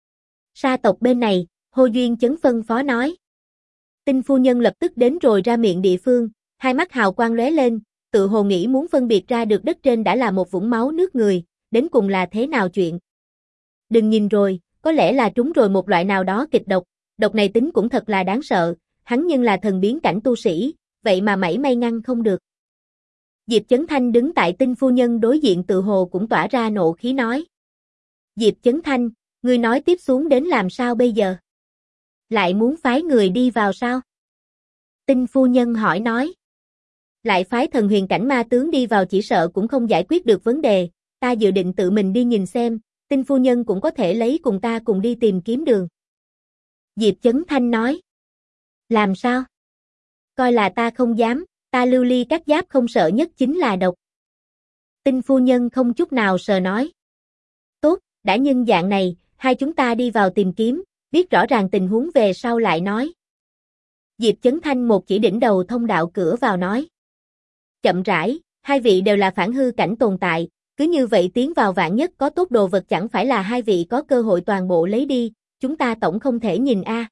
Sa tộc bên này, Hồ Duyên Chấn phân phó nói. Tinh phu nhân lập tức đến rồi ra miệng địa phương, hai mắt hào quang lóe lên, tự hồ nghĩ muốn phân biệt ra được đất trên đã là một vũng máu nước người, đến cùng là thế nào chuyện. Đừng nhìn rồi, có lẽ là trúng rồi một loại nào đó kịch độc, độc này tính cũng thật là đáng sợ, hắn nhưng là thần biến cảnh tu sĩ, vậy mà mảy may ngăn không được. Diệp Chấn Thanh đứng tại Tinh phu nhân đối diện tự hồ cũng tỏa ra nộ khí nói. Diệp Chấn Thanh, ngươi nói tiếp xuống đến làm sao bây giờ? Lại muốn phái người đi vào sao? Tinh phu nhân hỏi nói. Lại phái thần huyền cảnh ma tướng đi vào chỉ sợ cũng không giải quyết được vấn đề, ta dự định tự mình đi nhìn xem, Tinh phu nhân cũng có thể lấy cùng ta cùng đi tìm kiếm đường. Diệp Chấn Thanh nói. Làm sao? Coi là ta không dám, ta lưu ly cắt giáp không sợ nhất chính là độc. Tinh phu nhân không chút nào sợ nói. Tốt, đã nhân dạng này, hai chúng ta đi vào tìm kiếm, biết rõ ràng tình huống về sau lại nói. Diệp Chấn Thanh một chỉ đỉnh đầu thông đạo cửa vào nói. Chậm rãi, hai vị đều là phản hư cảnh tồn tại, cứ như vậy tiến vào vạn nhất có tốt đồ vật chẳng phải là hai vị có cơ hội toàn bộ lấy đi, chúng ta tổng không thể nhìn a.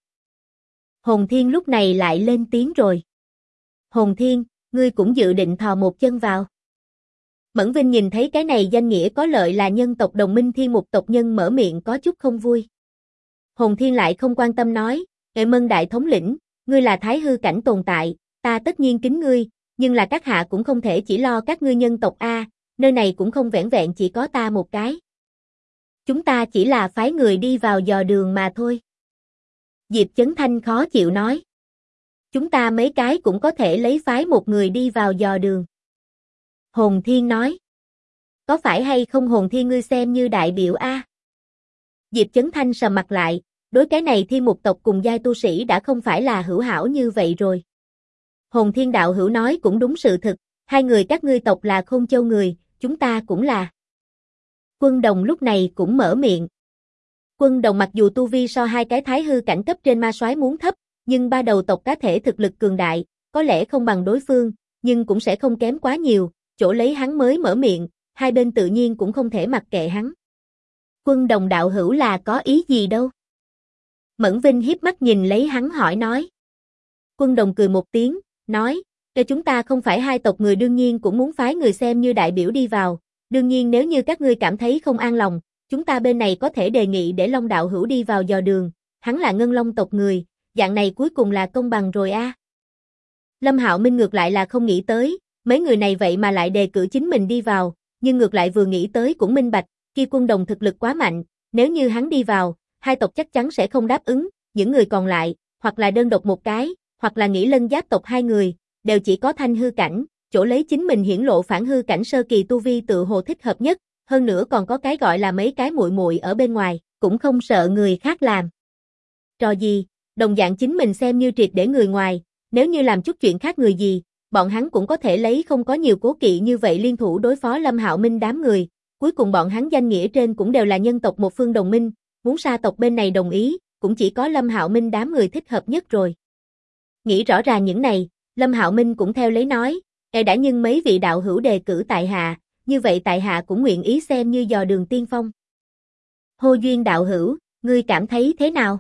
Hồn Thiên lúc này lại lên tiếng rồi. Hồn Thiên, ngươi cũng dự định thò một chân vào. Mẫn Vinh nhìn thấy cái này danh nghĩa có lợi là nhân tộc đồng minh Thiên Mục tộc nhân mở miệng có chút không vui. Hồn Thiên lại không quan tâm nói, Nghệ Mân đại thống lĩnh, ngươi là thái hư cảnh tồn tại, ta tất nhiên kính ngươi, nhưng là các hạ cũng không thể chỉ lo các ngươi nhân tộc a, nơi này cũng không vẻn vẹn chỉ có ta một cái. Chúng ta chỉ là phái người đi vào dò đường mà thôi. Diệp Chấn Thanh khó chịu nói. Chúng ta mấy cái cũng có thể lấy phái một người đi vào dò đường. Hồn Thiên nói. Có phải hay không Hồn Thiên ngươi xem như đại biểu a? Diệp Chấn Thanh sầm mặt lại, đối cái này Thiên Mục tộc cùng giai tu sĩ đã không phải là hữu hảo như vậy rồi. Hồn Thiên đạo hữu nói cũng đúng sự thực, hai người các ngươi tộc là Khôn Châu người, chúng ta cũng là. Quân Đồng lúc này cũng mở miệng. Quân Đồng mặc dù tu vi so hai cái thái hư cảnh cấp trên ma soái muốn thấp, nhưng ba đầu tộc cá thể thực lực cường đại, có lẽ không bằng đối phương, nhưng cũng sẽ không kém quá nhiều, chỗ lấy hắn mới mở miệng, hai bên tự nhiên cũng không thể mặc kệ hắn. Quân Đồng đạo hữu là có ý gì đâu? Mẫn Vinh hiếp mắt nhìn lấy hắn hỏi nói. Quân Đồng cười một tiếng, nói, cho chúng ta không phải hai tộc người đương nhiên cũng muốn phái người xem như đại biểu đi vào, đương nhiên nếu như các ngươi cảm thấy không an lòng, chúng ta bên này có thể đề nghị để Long đạo hữu đi vào dò đường, hắn là Ngân Long tộc người, dạng này cuối cùng là công bằng rồi a. Lâm Hạo Minh ngược lại là không nghĩ tới, mấy người này vậy mà lại đề cử chính mình đi vào, nhưng ngược lại vừa nghĩ tới cũng minh bạch, kia Quân Đồng thực lực quá mạnh, nếu như hắn đi vào, hai tộc chắc chắn sẽ không đáp ứng, những người còn lại, hoặc là đơn độc một cái, hoặc là nghĩ Lân Giáp tộc hai người, đều chỉ có thanh hư cảnh, chỗ lấy chính mình hiển lộ phản hư cảnh sơ kỳ tu vi tự hồ thích hợp nhất, hơn nữa còn có cái gọi là mấy cái muội muội ở bên ngoài, cũng không sợ người khác làm. Trò gì, đồng dạng chính mình xem như triệt để người ngoài, nếu như làm chút chuyện khác người gì, bọn hắn cũng có thể lấy không có nhiều cố kỵ như vậy liên thủ đối phó Lâm Hạo Minh đám người, cuối cùng bọn hắn danh nghĩa trên cũng đều là nhân tộc một phương đồng minh, muốn sa tộc bên này đồng ý, cũng chỉ có Lâm Hạo Minh đám người thích hợp nhất rồi. Nghĩ rõ ràng những này, Lâm Hạo Minh cũng theo lấy nói, đã nhưng mấy vị đạo hữu đề cử tại hạ, như vậy tại hạ cũng nguyện ý xem như dò đường tiên phong. Hô Duyên đạo hữu, ngươi cảm thấy thế nào?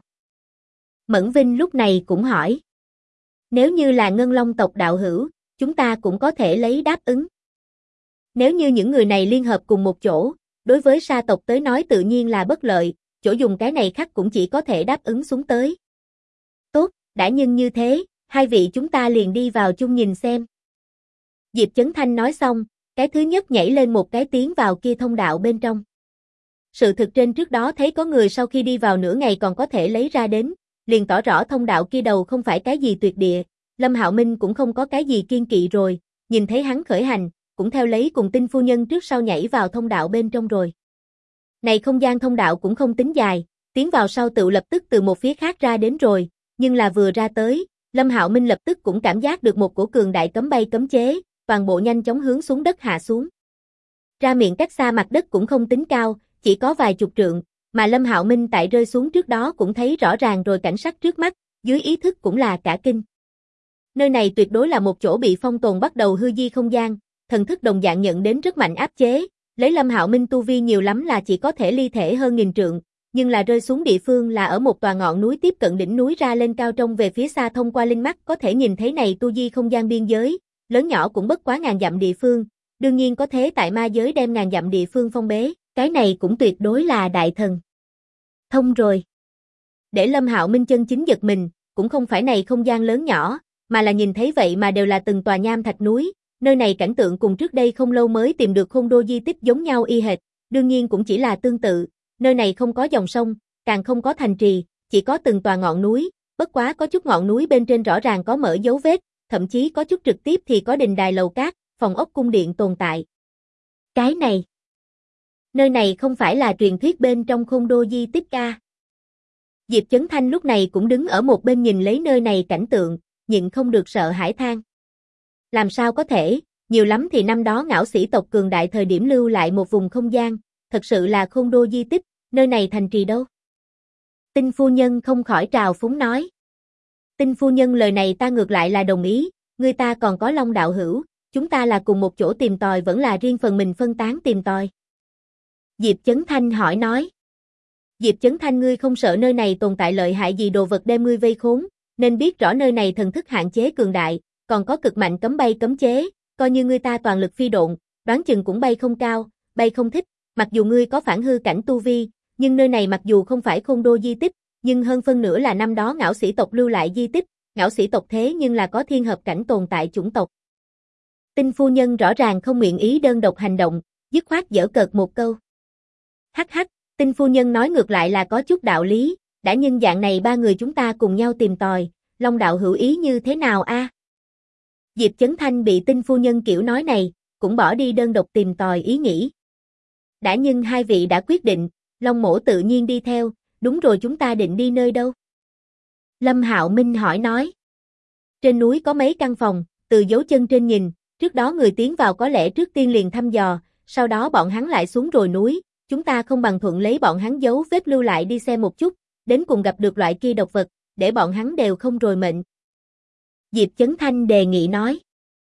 Mẫn Vinh lúc này cũng hỏi. Nếu như là Ngân Long tộc đạo hữu, chúng ta cũng có thể lấy đáp ứng. Nếu như những người này liên hợp cùng một chỗ, đối với sa tộc tới nói tự nhiên là bất lợi, chỗ dùng cái này khắc cũng chỉ có thể đáp ứng xuống tới. Tốt, đã nhưng như thế, hai vị chúng ta liền đi vào chung nhìn xem. Diệp Chấn Thanh nói xong, cái thứ nhất nhảy lên một cái tiến vào kia thông đạo bên trong. Sự thực trên trước đó thấy có người sau khi đi vào nửa ngày còn có thể lấy ra đến, liền tỏ rõ thông đạo kia đầu không phải cái gì tuyệt địa, Lâm Hạo Minh cũng không có cái gì kiên kỵ rồi, nhìn thấy hắn khởi hành, cũng theo lấy cùng Tinh phu nhân trước sau nhảy vào thông đạo bên trong rồi. Này không gian thông đạo cũng không tính dài, tiến vào sau tự lập tức từ một phía khác ra đến rồi, nhưng là vừa ra tới, Lâm Hạo Minh lập tức cũng cảm giác được một cổ cường đại cấm bay cấm chế, toàn bộ nhanh chóng hướng xuống đất hạ xuống. Ra miệng cách xa mặt đất cũng không tính cao, chỉ có vài chục trượng, mà Lâm Hạo Minh tại rơi xuống trước đó cũng thấy rõ ràng rồi cảnh sắc trước mắt, dưới ý thức cũng là cả kinh. Nơi này tuyệt đối là một chỗ bị phong tồn bắt đầu hư di không gian, thần thức đồng dạng nhận đến rất mạnh áp chế, lấy Lâm Hạo Minh tu vi nhiều lắm là chỉ có thể ly thể hơn 1000 trượng, nhưng là rơi xuống địa phương là ở một tòa ngọn núi tiếp cận đỉnh núi ra lên cao trông về phía xa thông qua linh mắt có thể nhìn thấy này tu di không gian biên giới, lớn nhỏ cũng bất quá ngàn dặm địa phương, đương nhiên có thế tại ma giới đem ngàn dặm địa phương phong bế, cái này cũng tuyệt đối là đại thần. Thông rồi. Để Lâm Hạo Minh chân chính giật mình, cũng không phải này không gian lớn nhỏ, mà là nhìn thấy vậy mà đều là từng tòa nham thạch núi, nơi này cảnh tượng cùng trước đây không lâu mới tìm được Khôn Đô di tích giống nhau y hệt, đương nhiên cũng chỉ là tương tự, nơi này không có dòng sông, càng không có thành trì, chỉ có từng tòa ngọn núi, bất quá có chút ngọn núi bên trên rõ ràng có mở dấu vết, thậm chí có chút trực tiếp thì có đình đài lầu cát, phòng ốc cung điện tồn tại. Cái này, nơi này không phải là truyền thuyết bên trong Khôn Đô di tích a? Diệp Chấn Thanh lúc này cũng đứng ở một bên nhìn lấy nơi này cảnh tượng, nhịn không được sợ hãi than. Làm sao có thể, nhiều lắm thì năm đó ngạo sĩ tộc cường đại thời điểm lưu lại một vùng không gian, thật sự là Khôn Đô di tích, nơi này thành trì đâu? Tinh phu nhân không khỏi trào phúng nói. Tinh phu nhân lời này ta ngược lại là đồng ý, người ta còn có Long đạo hữu, chúng ta là cùng một chỗ tìm tòi vẫn là riêng phần mình phân tán tìm tòi. Diệp Chấn Thanh hỏi nói. Diệp Chấn Thanh ngươi không sợ nơi này tồn tại lợi hại gì đồ vật đem ngươi vây khốn, nên biết rõ nơi này thần thức hạn chế cường đại, còn có cực mạnh cấm bay cấm chế, coi như ngươi ta toàn lực phi độn, đoán chừng cũng bay không cao, bay không thích, mặc dù ngươi có phản hư cảnh tu vi, nhưng nơi này mặc dù không phải Khôn Đô di tích, nhưng hơn phân nửa là năm đó ngạo sĩ tộc lưu lại di tích, ngạo sĩ tộc thế nhưng là có thiên hợp cảnh tồn tại chủng tộc. Tinh phu nhân rõ ràng không nguyện ý đơn độc hành động, dứt khoát giở cợt một câu. Hắc hắc, Tinh phu nhân nói ngược lại là có chút đạo lý, đã nhân dạng này ba người chúng ta cùng nhau tìm tòi, Long đạo hữu ý như thế nào a? Diệp Chấn Thanh bị Tinh phu nhân kiểu nói này, cũng bỏ đi đơn độc tìm tòi ý nghĩ. Đã nhưng hai vị đã quyết định, Long mỗ tự nhiên đi theo, đúng rồi chúng ta định đi nơi đâu? Lâm Hạo Minh hỏi nói. Trên núi có mấy căn phòng, từ dấu chân trên nhìn, trước đó người tiến vào có lẽ trước tiên liền thăm dò, sau đó bọn hắn lại xuống rồi núi, chúng ta không bằng thuận lấy bọn hắn dấu vết lưu lại đi xem một chút, đến cùng gặp được loại kia độc vật, để bọn hắn đều không rồi mệnh. Diệp Chấn Thanh đề nghị nói.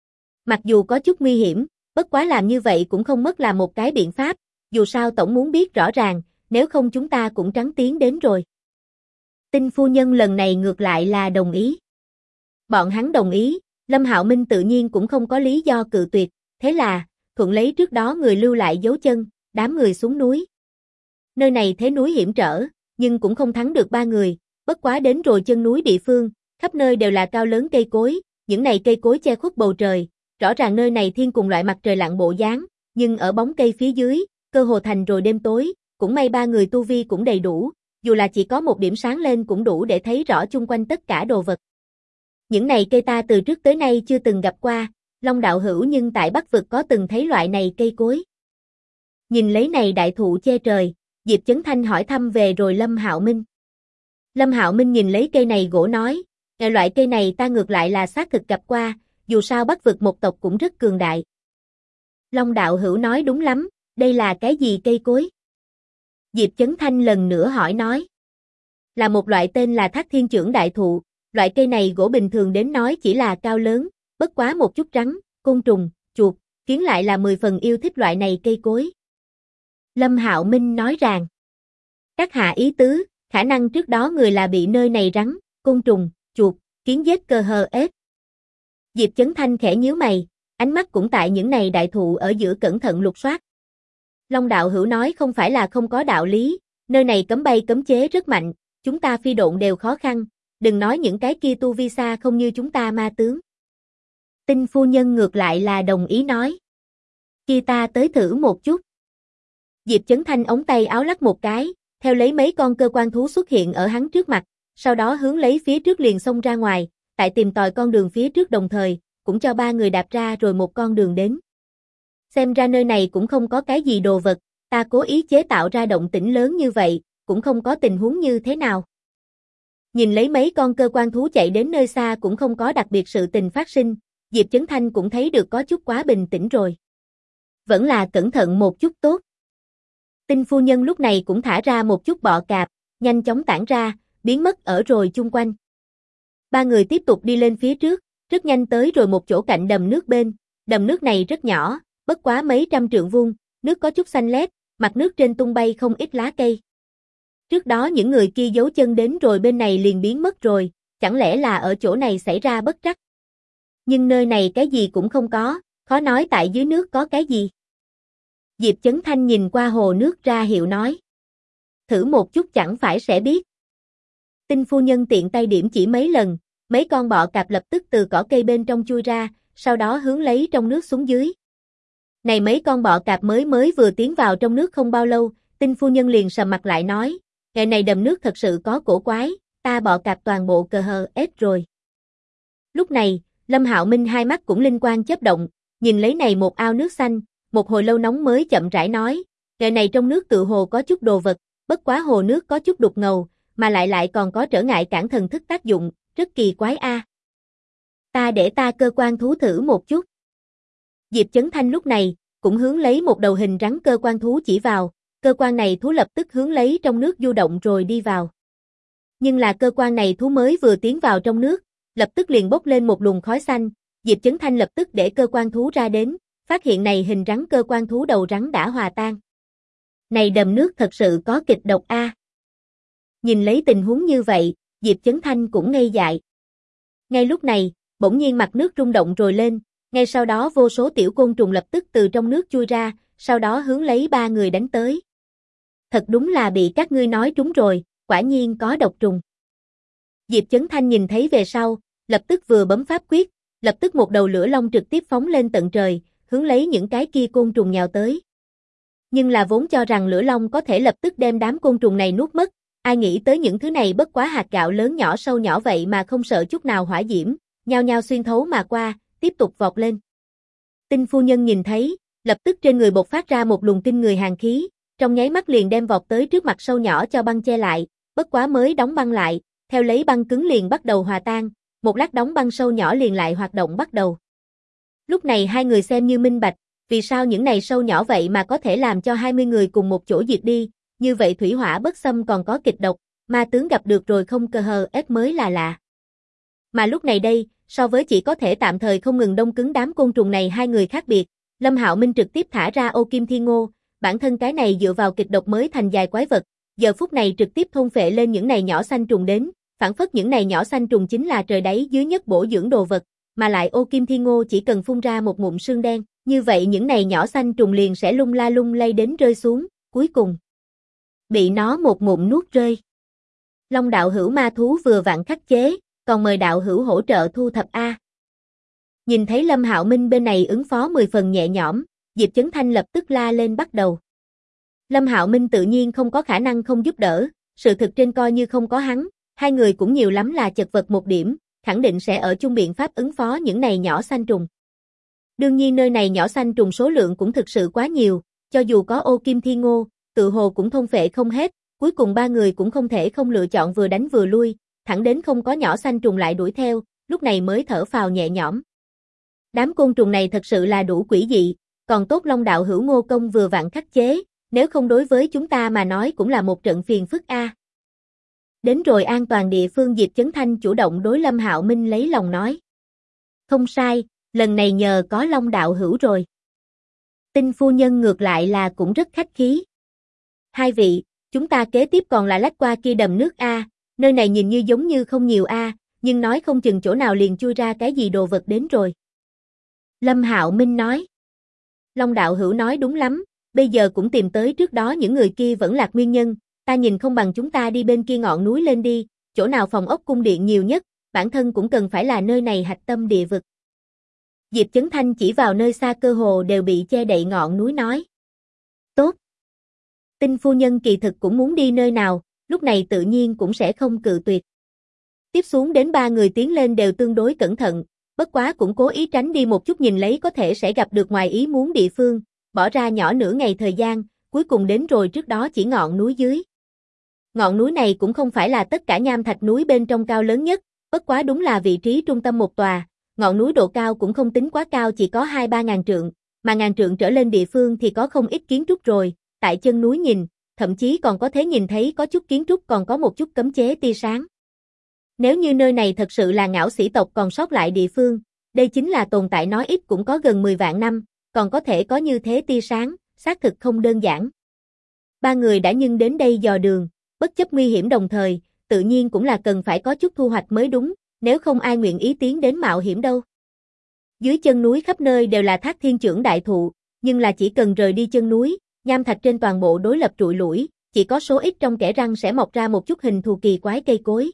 Mặc dù có chút nguy hiểm, bất quá làm như vậy cũng không mất là một cái biện pháp, dù sao tổng muốn biết rõ ràng, nếu không chúng ta cũng trắng tiến đến rồi. Tinh phu nhân lần này ngược lại là đồng ý. Bọn hắn đồng ý, Lâm Hạo Minh tự nhiên cũng không có lý do cự tuyệt, thế là, thuận lấy trước đó người lưu lại dấu chân, đám người xuống núi. Nơi này thế núi hiểm trở, nhưng cũng không thắng được ba người, bất quá đến rồi chân núi địa phương, khắp nơi đều là cao lớn cây cối, những này cây cối che khuất bầu trời, rõ ràng nơi này thiên cùng loại mặt trời lặn bộ dáng, nhưng ở bóng cây phía dưới, cơ hồ thành rồi đêm tối, cũng may ba người tu vi cũng đầy đủ, dù là chỉ có một điểm sáng lên cũng đủ để thấy rõ chung quanh tất cả đồ vật. Những này cây ta từ trước tới nay chưa từng gặp qua, Long đạo hữu nhưng tại Bắc vực có từng thấy loại này cây cối. Nhìn lấy này đại thụ che trời, Diệp Chấn Thanh hỏi thăm về rồi Lâm Hạo Minh. Lâm Hạo Minh nhìn lấy cây này gỗ nói, loại cây này ta ngược lại là xác thực gặp qua, dù sao Bắc vực một tộc cũng rất cường đại. Long đạo hữu nói đúng lắm, đây là cái gì cây cối? Diệp Chấn Thanh lần nữa hỏi nói. Là một loại tên là Thác Thiên Chưởng đại thụ, loại cây này gỗ bình thường đến nói chỉ là cao lớn, bất quá một chút rắn, côn trùng, chuột, kiến lại là 10 phần yêu thích loại này cây cối. Lâm Hạo Minh nói rằng, các hạ ý tứ, khả năng trước đó người là bị nơi này rắn, côn trùng, chuột, kiến giết cơ hờ ếch. Diệp Chấn Thanh khẽ nhíu mày, ánh mắt cũng tại những này đại thụ ở giữa cẩn thận lục soát. Long đạo hữu nói không phải là không có đạo lý, nơi này cấm bay cấm chế rất mạnh, chúng ta phi độn đều khó khăn, đừng nói những cái kia tu vi xa không như chúng ta ma tướng. Tinh phu nhân ngược lại là đồng ý nói. Kia ta tới thử một chút. Diệp Chấn Thanh ống tay áo lắc một cái, theo lấy mấy con cơ quan thú xuất hiện ở hắn trước mặt, sau đó hướng lấy phía trước liền xông ra ngoài, tại tìm tòi con đường phía trước đồng thời, cũng cho ba người đạp ra rồi một con đường đến. Xem ra nơi này cũng không có cái gì đồ vật, ta cố ý chế tạo ra động tĩnh lớn như vậy, cũng không có tình huống như thế nào. Nhìn lấy mấy con cơ quan thú chạy đến nơi xa cũng không có đặc biệt sự tình phát sinh, Diệp Chấn Thanh cũng thấy được có chút quá bình tĩnh rồi. Vẫn là cẩn thận một chút tốt. Tinh phu nhân lúc này cũng thả ra một chút bọ cạp, nhanh chóng tản ra, biến mất ở rồi chung quanh. Ba người tiếp tục đi lên phía trước, rất nhanh tới rồi một chỗ cạnh đầm nước bên, đầm nước này rất nhỏ, bất quá mấy trăm trượng vuông, nước có chút xanh lét, mặt nước trên tung bay không ít lá cây. Trước đó những người kia giấu chân đến rồi bên này liền biến mất rồi, chẳng lẽ là ở chỗ này xảy ra bất trắc. Nhưng nơi này cái gì cũng không có, khó nói tại dưới nước có cái gì. Diệp Chấn Thanh nhìn qua hồ nước ra hiệu nói. Thử một chút chẳng phải sẽ biết. Tinh phu nhân tiện tay điểm chỉ mấy lần, mấy con bọ cạp lập tức từ cỏ cây bên trong chui ra, sau đó hướng lấy trong nước xuống dưới. Này mấy con bọ cạp mới vừa tiến vào trong nước không bao lâu, tinh phu nhân liền sầm mặt lại nói, ngày này đầm nước thật sự có cổ quái, ta bọ cạp toàn bộ cờ hờ ếch rồi. Lúc này, Lâm Hạo Minh hai mắt cũng linh quang chớp động, nhìn lấy này một ao nước xanh, một hồi lâu nóng mới chậm rãi nói, ngày này trong nước tự hồ có chút đồ vật, bất quá hồ nước có chút đục ngầu, mà lại còn có trở ngại cản thần thức tác dụng, rất kỳ quái a. Ta để ta cơ quan thú thử một chút. Diệp Chấn Thanh lúc này, cũng hướng lấy một đầu hình rắn cơ quan thú chỉ vào, cơ quan này thú lập tức hướng lấy trong nước du động rồi đi vào. Nhưng là cơ quan này thú mới vừa tiến vào trong nước, lập tức liền bốc lên một luồng khói xanh, Diệp Chấn Thanh lập tức để cơ quan thú ra đến, phát hiện này hình rắn cơ quan thú đầu rắn đã hòa tan. Này đầm nước thật sự có kịch độc a. Nhìn lấy tình huống như vậy, Diệp Chấn Thanh cũng ngây dại. Ngay lúc này, bỗng nhiên mặt nước rung động rồi lên, ngay sau đó vô số tiểu côn trùng lập tức từ trong nước chui ra, sau đó hướng lấy ba người đánh tới. Thật đúng là bị các ngươi nói trúng rồi, quả nhiên có độc trùng. Diệp Chấn Thanh nhìn thấy về sau, lập tức vừa bấm pháp quyết, lập tức một đầu lửa long trực tiếp phóng lên tận trời, hướng lấy những cái kia côn trùng nhào tới. Nhưng là vốn cho rằng lửa long có thể lập tức đem đám côn trùng này nuốt mất, ai nghĩ tới những thứ này bất quá hạt gạo lớn nhỏ sâu nhỏ vậy mà không sợ chút nào hỏa diễm, nhao nhao xuyên thấu mà qua, tiếp tục vọt lên. Tinh phu nhân nhìn thấy, lập tức trên người bộc phát ra một luồng kinh người hàn khí, trong nháy mắt liền đem vọt tới trước mặt sâu nhỏ cho băng che lại, bất quá mới đóng băng lại, theo lấy băng cứng liền bắt đầu hòa tan, một lát đóng băng sâu nhỏ liền lại hoạt động bắt đầu. Lúc này hai người xem như minh bạch, vì sao những này sâu nhỏ vậy mà có thể làm cho 20 người cùng một chỗ diệt đi, như vậy thủy hỏa bất xâm còn có kịch độc, ma tướng gặp được rồi không cơ hờ ếch mới là lạ. Mà lúc này đây, so với chỉ có thể tạm thời không ngừng đông cứng đám côn trùng này hai người khác biệt, Lâm Hạo Minh trực tiếp thả ra ô kim thiên ngô, bản thân cái này dựa vào kịch độc mới thành dài quái vật, giờ phút này trực tiếp thôn phệ lên những này nhỏ xanh trùng đến, phản phất những này nhỏ xanh trùng chính là trời đáy dưới nhất bổ dưỡng đồ vật, mà lại ô kim thiên ngô chỉ cần phun ra một ngụm sương đen, như vậy những này nhỏ xanh trùng liền sẽ lung la lung lay đến rơi xuống, cuối cùng bị nó một ngụm nuốt rơi. Long đạo hữu ma thú vừa vặn khắc chế, còn mời đạo hữu hỗ trợ thu thập a. Nhìn thấy Lâm Hạo Minh bên này ứng phó 10 phần nhẹ nhõm, Diệp Chấn Thanh lập tức la lên bắt đầu. Lâm Hạo Minh tự nhiên không có khả năng không giúp đỡ, sự thực trên coi như không có hắn, hai người cũng nhiều lắm là chật vật một điểm, khẳng định sẽ ở chung biện pháp ứng phó những này nhỏ xanh trùng. Đương nhiên nơi này nhỏ xanh trùng số lượng cũng thực sự quá nhiều, cho dù có ô kim thiên ngô, tự hồ cũng thôn phệ không hết, cuối cùng ba người cũng không thể không lựa chọn vừa đánh vừa lui, thẳng đến không có nhỏ xanh trùng lại đuổi theo, lúc này mới thở phào nhẹ nhõm. Đám côn trùng này thật sự là đủ quỷ dị, còn tốt Long đạo hữu Ngô công vừa vặn khắc chế, nếu không đối với chúng ta mà nói cũng là một trận phiền phức a. Đến rồi an toàn địa phương Diệp Chấn Thanh chủ động đối Lâm Hạo Minh lấy lòng nói. Không sai, lần này nhờ có Long đạo hữu rồi. Tinh phu nhân ngược lại là cũng rất khách khí. Hai vị, chúng ta kế tiếp còn là lách qua kia đầm nước a, nơi này nhìn như giống như không nhiều a, nhưng nói không chừng chỗ nào liền chui ra cái gì đồ vật đến rồi. Lâm Hạo Minh nói. Long đạo hữu nói đúng lắm, bây giờ cũng tìm tới trước đó những người kia vẫn lạc nguyên nhân, ta nhìn không bằng chúng ta đi bên kia ngọn núi lên đi, chỗ nào phòng ốc cung điện nhiều nhất, bản thân cũng cần phải là nơi này hạch tâm địa vực. Diệp Chấn Thanh chỉ vào nơi xa cơ hồ đều bị che đậy ngọn núi nói. Tốt. Tinh phu nhân kỳ thực cũng muốn đi nơi nào, lúc này tự nhiên cũng sẽ không cự tuyệt. Tiếp xuống đến ba người tiến lên đều tương đối cẩn thận, bất quá cũng cố ý tránh đi một chút nhìn lấy có thể sẽ gặp được ngoài ý muốn địa phương, bỏ ra nhỏ nửa ngày thời gian, cuối cùng đến rồi trước đó chỉ ngọn núi dưới. Ngọn núi này cũng không phải là tất cả nham thạch núi bên trong cao lớn nhất, bất quá đúng là vị trí trung tâm một tòa, ngọn núi độ cao cũng không tính quá cao chỉ có 2-3 ngàn trượng, mà ngàn trượng trở lên địa phương thì có không ít kiến trúc rồi, tại chân núi nhìn, thậm chí còn có thể nhìn thấy có chút kiến trúc còn có một chút cấm chế tia sáng. Nếu như nơi này thật sự là ngạo sĩ tộc còn sót lại địa phương, đây chính là tồn tại nói ít cũng có gần 10 vạn năm, còn có thể có như thế tia sáng, xác thực không đơn giản. Ba người đã nhưng đến đây dò đường, bất chấp nguy hiểm đồng thời, tự nhiên cũng là cần phải có chút thu hoạch mới đúng, nếu không ai nguyện ý tiến đến mạo hiểm đâu. Dưới chân núi khắp nơi đều là Thác Thiên Chưởng đại thụ, nhưng là chỉ cần rời đi chân núi, nham thạch trên toàn bộ đối lập trụi lủi, chỉ có số ít trong kẽ răng sẽ mọc ra một chút hình thù kỳ quái cây cối.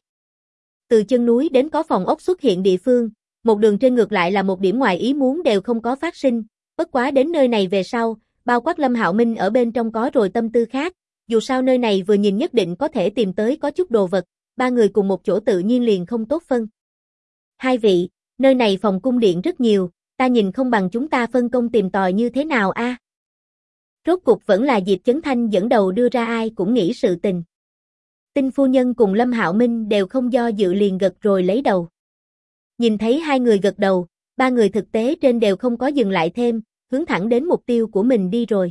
Từ chân núi đến có phòng ốc xuất hiện địa phương, một đường trên ngược lại là một điểm ngoài ý muốn đều không có phát sinh, bất quá đến nơi này về sau, bao quát Lâm Hạo Minh ở bên trong có rồi tâm tư khác, dù sao nơi này vừa nhìn nhất định có thể tìm tới có chút đồ vật, ba người cùng một chỗ tự nhiên liền không tốt phân. Hai vị, nơi này phòng cung điện rất nhiều, ta nhìn không bằng chúng ta phân công tìm tòi như thế nào a? Rốt cuộc vẫn là Diệp Chấn Thanh dẫn đầu đưa ra ai cũng nghĩ sự tình. Tinh phu nhân cùng Lâm Hạo Minh đều không do dự liền gật rồi lấy đầu. Nhìn thấy hai người gật đầu, ba người thực tế trên đều không có dừng lại thêm, hướng thẳng đến mục tiêu của mình đi rồi.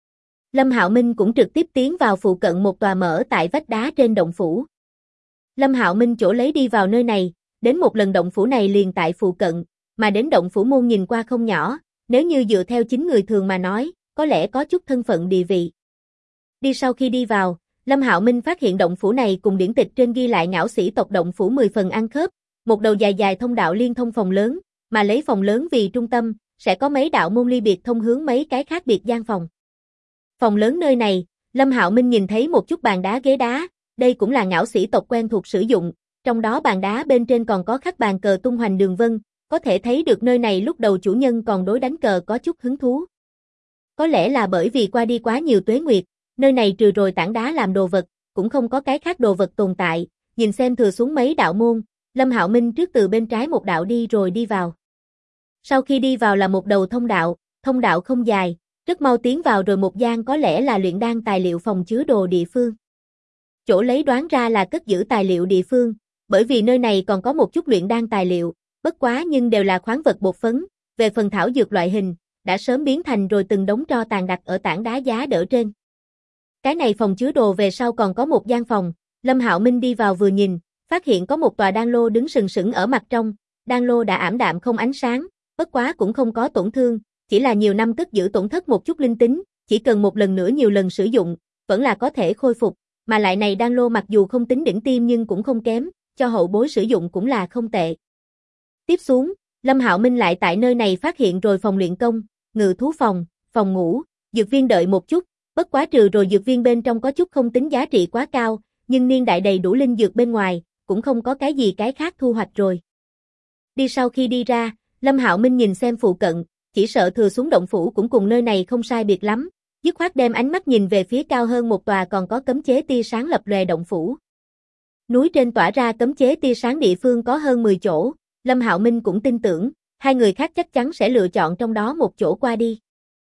Lâm Hạo Minh cũng trực tiếp tiến vào phụ cận một tòa mở tại vách đá trên động phủ. Lâm Hạo Minh chỗ lấy đi vào nơi này, đến một lần động phủ này liền tại phụ cận, mà đến động phủ môn nhìn qua không nhỏ, nếu như dựa theo chính người thường mà nói, có lẽ có chút thân phận địa vị. Sau khi đi vào, Lâm Hạo Minh phát hiện động phủ này cùng điển tịch trên ghi lại ngạo sĩ tộc động phủ 10 phần ăn khớp, một đầu dài dài thông đạo liên thông phòng lớn, mà lấy phòng lớn vì trung tâm, sẽ có mấy đạo môn ly biệt thông hướng mấy cái khác biệt gian phòng. Phòng lớn nơi này, Lâm Hạo Minh nhìn thấy một chút bàn đá ghế đá, đây cũng là ngạo sĩ tộc quen thuộc sử dụng, trong đó bàn đá bên trên còn có khắc bàn cờ tung hoành đường vân, có thể thấy được nơi này lúc đầu chủ nhân còn đối đánh cờ có chút hứng thú. Có lẽ là bởi vì qua đi quá nhiều tuế nguyệt, nơi này trừ rồi tảng đá làm đồ vật, cũng không có cái khác đồ vật tồn tại, nhìn xem thừa xuống mấy đạo môn, Lâm Hạo Minh trước từ bên trái một đạo đi rồi đi vào. Sau khi đi vào là một đầu thông đạo không dài, rất mau tiến vào rồi một gian có lẽ là luyện đan tài liệu phòng chứa đồ địa phương. Chỗ lấy đoán ra là cất giữ tài liệu địa phương, bởi vì nơi này còn có một chút luyện đan tài liệu, bất quá nhưng đều là khoáng vật bột phấn, về phần thảo dược loại hình, đã sớm biến thành rồi từng đống tro tàn đặt ở tảng đá giá đỡ trên. Cái này phòng chứa đồ về sau còn có một gian phòng, Lâm Hạo Minh đi vào vừa nhìn, phát hiện có một tòa đan lô đứng sừng sững ở mặt trong, đan lô đã ảm đạm không ánh sáng, bất quá cũng không có tổn thương, chỉ là nhiều năm cất giữ tổn thất một chút linh tính, chỉ cần một lần nữa nhiều lần sử dụng, vẫn là có thể khôi phục, mà lại này đan lô mặc dù không tính đỉnh tiêm nhưng cũng không kém, cho hậu bối sử dụng cũng là không tệ. Tiếp xuống, Lâm Hạo Minh lại tại nơi này phát hiện rồi phòng luyện công, ngự thú phòng, phòng ngủ, dược viên đợi một chút, bất quá trừ rồi dược viên bên trong có chút không tính giá trị quá cao, nhưng niên đại đầy đủ linh dược bên ngoài, cũng không có cái gì cái khác thu hoạch rồi. Sau khi đi ra, Lâm Hạo Minh nhìn xem phụ cận, chỉ sợ thừa xuống động phủ cũng cùng nơi này không sai biệt lắm, dứt khoát đem ánh mắt nhìn về phía cao hơn một tòa còn có cấm chế tia sáng lập lòe động phủ. Núi trên tỏa ra cấm chế tia sáng địa phương có hơn 10 chỗ, Lâm Hạo Minh cũng tin tưởng, hai người khác chắc chắn sẽ lựa chọn trong đó một chỗ qua đi.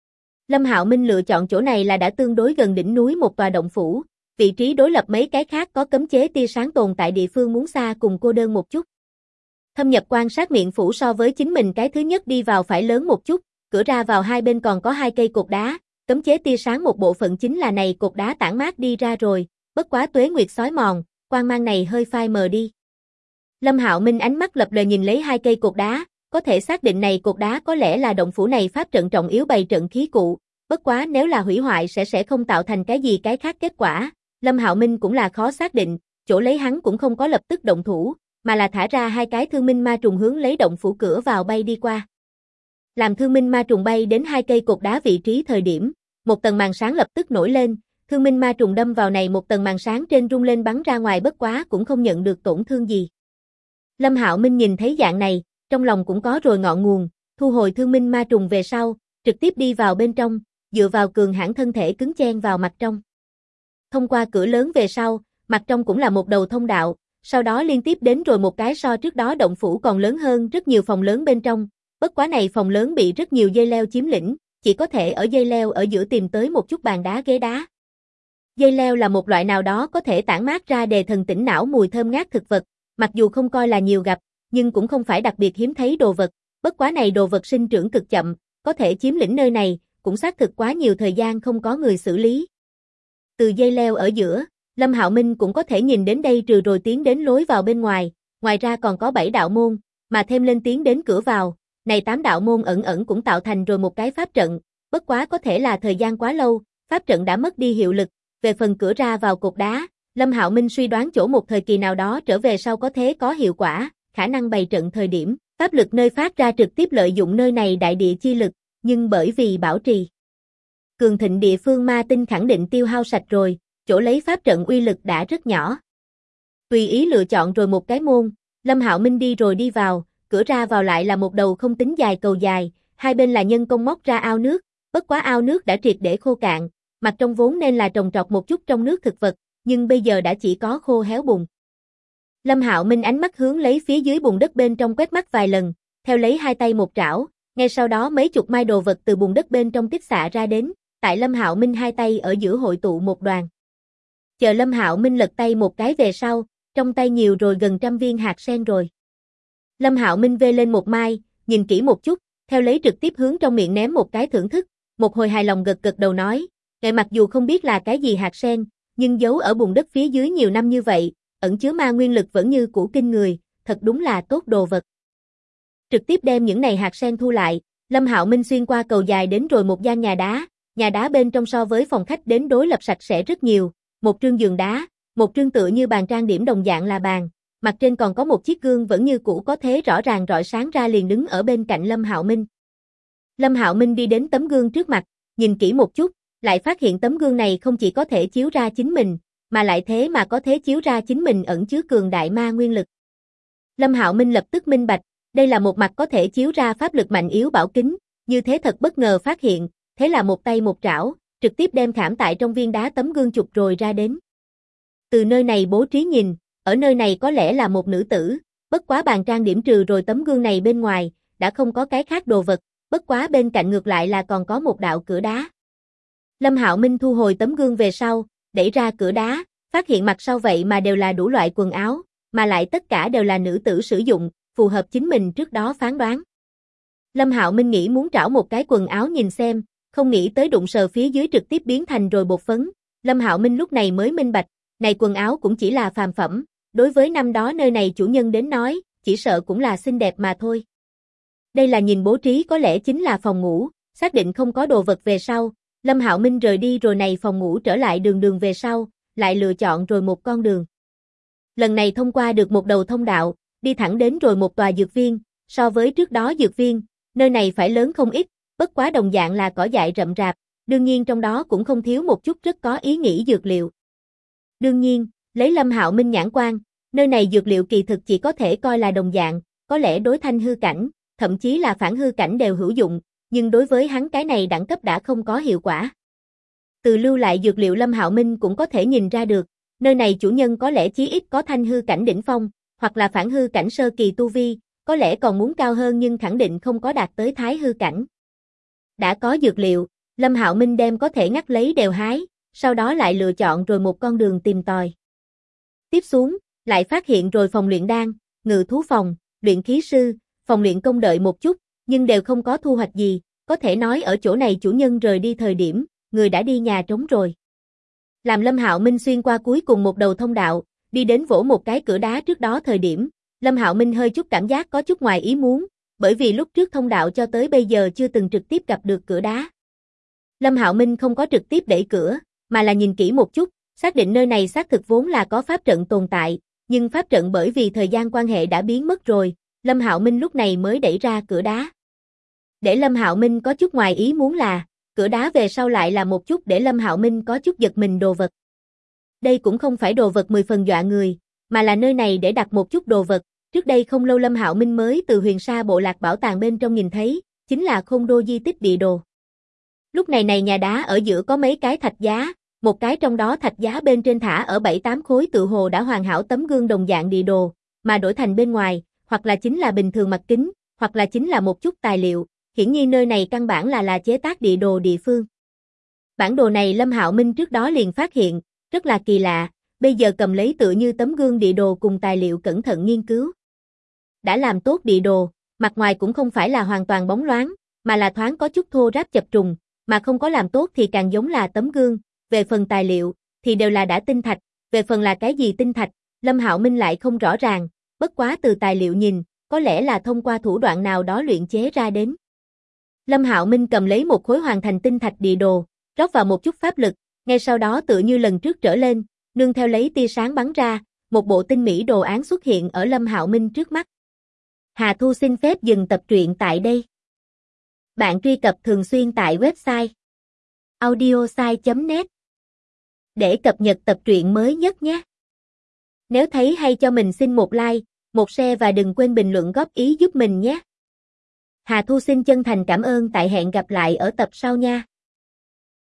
Lâm Hạo Minh lựa chọn chỗ này là đã tương đối gần đỉnh núi một tòa động phủ, vị trí đối lập mấy cái khác có cấm chế tia sáng tồn tại địa phương muốn xa cùng cô đơn một chút. Thâm nhập quan sát miệng phủ so với chính mình cái thứ nhất đi vào phải lớn một chút, cửa ra vào hai bên còn có hai cây cột đá, cấm chế tia sáng một bộ phận chính là này cột đá tản mát đi ra rồi, bất quá tuế nguyệt xói mòn, quang mang này hơi phai mờ đi. Lâm Hạo Minh ánh mắt lập lờ nhìn lấy hai cây cột đá, có thể xác định này cột đá có lẽ là động phủ này pháp trận trọng yếu bày trận khí cụ, bất quá nếu là hủy hoại sẽ không tạo thành cái gì cái khác kết quả. Lâm Hạo Minh cũng là khó xác định, chỗ lấy hắn cũng không có lập tức động thủ, mà là thả ra hai cái thương minh ma trùng hướng lấy động phủ cửa vào bay đi qua. Làm thương minh ma trùng bay đến hai cây cột đá vị trí thời điểm, một tầng màn sáng lập tức nổi lên, thương minh ma trùng đâm vào này một tầng màn sáng trên rung lên bắn ra ngoài bất quá cũng không nhận được tổn thương gì. Lâm Hạo Minh nhìn thấy dạng này, trong lòng cũng có rồi ngọn nguồn, thu hồi thương minh ma trùng về sau, trực tiếp đi vào bên trong, dựa vào cường hãn thân thể cứng chen vào mặt trong. Thông qua cửa lớn về sau, mặt trong cũng là một đầu thông đạo, sau đó liên tiếp đến rồi một cái so trước đó động phủ còn lớn hơn rất nhiều phòng lớn bên trong, bất quá này phòng lớn bị rất nhiều dây leo chiếm lĩnh, chỉ có thể ở dây leo ở giữa tìm tới một chút bàn đá ghế đá. Dây leo là một loại nào đó có thể tản mát ra đề thần tỉnh não mùi thơm ngát thực vật, mặc dù không coi là nhiều gặp, nhưng cũng không phải đặc biệt hiếm thấy đồ vật, bất quá này đồ vật sinh trưởng cực chậm, có thể chiếm lĩnh nơi này, cũng xác thực quá nhiều thời gian không có người xử lý. Từ dây leo ở giữa, Lâm Hạo Minh cũng có thể nhìn đến đây trừ rồi tiến đến lối vào bên ngoài, ngoài ra còn có 7 đạo môn, mà thêm lên tiến đến cửa vào, này 8 đạo môn ẩn cũng tạo thành rồi một cái pháp trận, bất quá có thể là thời gian quá lâu, pháp trận đã mất đi hiệu lực, về phần cửa ra vào cột đá, Lâm Hạo Minh suy đoán chỗ một thời kỳ nào đó trở về sau có thể có hiệu quả, khả năng bày trận thời điểm, pháp lực nơi phát ra trực tiếp lợi dụng nơi này đại địa chi lực, nhưng bởi vì bảo trì cường thịnh địa phương ma tinh khẳng định tiêu hao sạch rồi, chỗ lấy pháp trận uy lực đã rất nhỏ. Tùy ý lựa chọn rồi một cái môn, Lâm Hạo Minh đi rồi đi vào, cửa ra vào lại là một đầu không tính dài cầu dài, hai bên là nhân công móc ra ao nước, bất quá ao nước đã triệt để khô cạn, mặt trong vốn nên là trồng trọt một chút trong nước thực vật, nhưng bây giờ đã chỉ có khô héo bùn. Lâm Hạo Minh ánh mắt hướng lấy phía dưới bùn đất bên trong quét mắt vài lần, theo lấy hai tay một trảo, ngay sau đó mấy chục mai đồ vật từ bùn đất bên trong kích xạ ra đến, tại Lâm Hạo Minh hai tay ở giữa hội tụ một đoàn. Chờ Lâm Hạo Minh lật tay một cái về sau, trong tay nhiều rồi gần 100 viên hạt sen rồi. Lâm Hạo Minh vê lên một mai, nhìn kỹ một chút, theo lấy trực tiếp hướng trong miệng ném một cái thưởng thức, một hồi hài lòng gật gật đầu nói, ngài mặc dù không biết là cái gì hạt sen, nhưng giấu ở bùn đất phía dưới nhiều năm như vậy, ẩn chứa ma nguyên lực vẫn như cũ kinh người, thật đúng là tốt đồ vật. Trực tiếp đem những này hạt sen thu lại, Lâm Hạo Minh xuyên qua cầu dài đến rồi một gian nhà đá bên trong so với phòng khách đến đối lập sạch sẽ rất nhiều, một trương giường đá, một trương tựa như bàn trang điểm đồng dạng là bàn, mặt trên còn có một chiếc gương vẫn như cũ có thế rõ ràng rọi sáng ra liền đứng ở bên cạnh Lâm Hạo Minh. Lâm Hạo Minh đi đến tấm gương trước mặt, nhìn kỹ một chút, lại phát hiện tấm gương này không chỉ có thể chiếu ra chính mình, mà lại thế mà có thể chiếu ra chính mình ẩn chứa cường đại ma nguyên lực. Lâm Hạo Minh lập tức minh bạch, đây là một mặt có thể chiếu ra pháp lực mạnh yếu bảo kính, như thế thật bất ngờ phát hiện, thế là một tay một trảo, trực tiếp đem khảm tại trong viên đá tấm gương chụp rồi ra đến. Từ nơi này bố trí nhìn, ở nơi này có lẽ là một nữ tử, bất quá bàn trang điểm trừ rồi tấm gương này bên ngoài, đã không có cái khác đồ vật, bất quá bên cạnh ngược lại là còn có một đạo cửa đá. Lâm Hạo Minh thu hồi tấm gương về sau, đẩy ra cửa đá, phát hiện mặt sau vậy mà đều là đủ loại quần áo, mà lại tất cả đều là nữ tử sử dụng, phù hợp chính mình trước đó phán đoán. Lâm Hạo Minh nghĩ muốn trảo một cái quần áo nhìn xem, không nghĩ tới đụng sờ phía dưới trực tiếp biến thành rồi bột phấn. Lâm Hạo Minh lúc này mới minh bạch, này quần áo cũng chỉ là phàm phẩm, đối với năm đó nơi này chủ nhân đến nói, chỉ sợ cũng là xinh đẹp mà thôi. Đây là nhìn bố trí có lẽ chính là phòng ngủ, xác định không có đồ vật về sau, Lâm Hạo Minh rời đi rồi này phòng ngủ trở lại đường về sau, lại lựa chọn rồi một con đường. Lần này thông qua được một đầu thông đạo, đi thẳng đến rồi một tòa dược viên, so với trước đó dược viên, nơi này phải lớn không ít, bất quá đồng dạng là cỏ dại rậm rạp, đương nhiên trong đó cũng không thiếu một chút rất có ý nghĩ dược liệu. Đương nhiên, lấy Lâm Hạo Minh nhãn quan, nơi này dược liệu kỳ thực chỉ có thể coi là đồng dạng, có lẽ đối thanh hư cảnh, thậm chí là phản hư cảnh đều hữu dụng, nhưng đối với hắn cái này đẳng cấp đã không có hiệu quả. Từ lưu lại dược liệu Lâm Hạo Minh cũng có thể nhìn ra được, nơi này chủ nhân có lẽ chí ít có thanh hư cảnh đỉnh phong, hoặc là phản hư cảnh sơ kỳ tu vi, có lẽ còn muốn cao hơn nhưng khẳng định không có đạt tới thái hư cảnh. Đã có dược liệu, Lâm Hạo Minh đem có thể ngắt lấy đều hái, sau đó lại lựa chọn rồi một con đường tìm tòi. Tiếp xuống, lại phát hiện rồi phòng luyện đan, ngự thú phòng, luyện khí sư, phòng luyện công đợi một chút, nhưng đều không có thu hoạch gì, có thể nói ở chỗ này chủ nhân rời đi thời điểm, người đã đi nhà trống rồi. Làm Lâm Hạo Minh xuyên qua cuối cùng một đầu thông đạo, đi đến vỗ một cái cửa đá trước đó thời điểm, Lâm Hạo Minh hơi chút cảm giác có chút ngoài ý muốn, bởi vì lúc trước thông đạo cho tới bây giờ chưa từng trực tiếp gặp được cửa đá. Lâm Hạo Minh không có trực tiếp đẩy cửa, mà là nhìn kỹ một chút, xác định nơi này xác thực vốn là có pháp trận tồn tại, nhưng pháp trận bởi vì thời gian quan hệ đã biến mất rồi, Lâm Hạo Minh lúc này mới đẩy ra cửa đá. Để Lâm Hạo Minh có chút ngoài ý muốn là, cửa đá về sau lại là một chút để Lâm Hạo Minh có chút giật mình đồ vật. Đây cũng không phải đồ vật 10 phần dọa người, mà là nơi này để đặt một chút đồ vật, trước đây không lâu Lâm Hạo Minh mới từ Huyền Sa bộ lạc bảo tàng bên trong nhìn thấy, chính là Khôn Đô di tích địa đồ. Lúc này nhà đá ở giữa có mấy cái thạch giá, một cái trong đó thạch giá bên trên thả ở 7-8 khối tự hồ đã hoàn hảo tấm gương đồng dạng địa đồ, mà đổi thành bên ngoài, hoặc là chính là bình thường mặt kính, hoặc là chính là một chút tài liệu, hiển nhiên nơi này căn bản là chế tác địa đồ địa phương. Bản đồ này Lâm Hạo Minh trước đó liền phát hiện, rất là kỳ lạ, bây giờ cầm lấy tựa như tấm gương địa đồ cùng tài liệu cẩn thận nghiên cứu. Đã làm tốt địa đồ, mặt ngoài cũng không phải là hoàn toàn bóng loáng, mà là thoáng có chút thô ráp chập trùng, mà không có làm tốt thì càng giống là tấm gương, về phần tài liệu, thì đều là đã tinh thạch, về phần là cái gì tinh thạch, Lâm Hạo Minh lại không rõ ràng, bất quá từ tài liệu nhìn, có lẽ là thông qua thủ đoạn nào đó luyện chế ra đến. Lâm Hạo Minh cầm lấy một khối hoàn thành tinh thạch địa đồ, rót vào một chút pháp lực, ngay sau đó tựa như lần trước trở lên, nương theo lấy tia sáng bắn ra, một bộ tinh mỹ đồ án xuất hiện ở Lâm Hạo Minh trước mắt. Hà Thu xin phép dừng tập truyện tại đây. Bạn truy cập thường xuyên tại website audiosai.net để cập nhật tập truyện mới nhất nhé. Nếu thấy hay cho mình xin một like, một share và đừng quên bình luận góp ý giúp mình nhé. Hà Thu xin chân thành cảm ơn, tại hẹn gặp lại ở tập sau nha.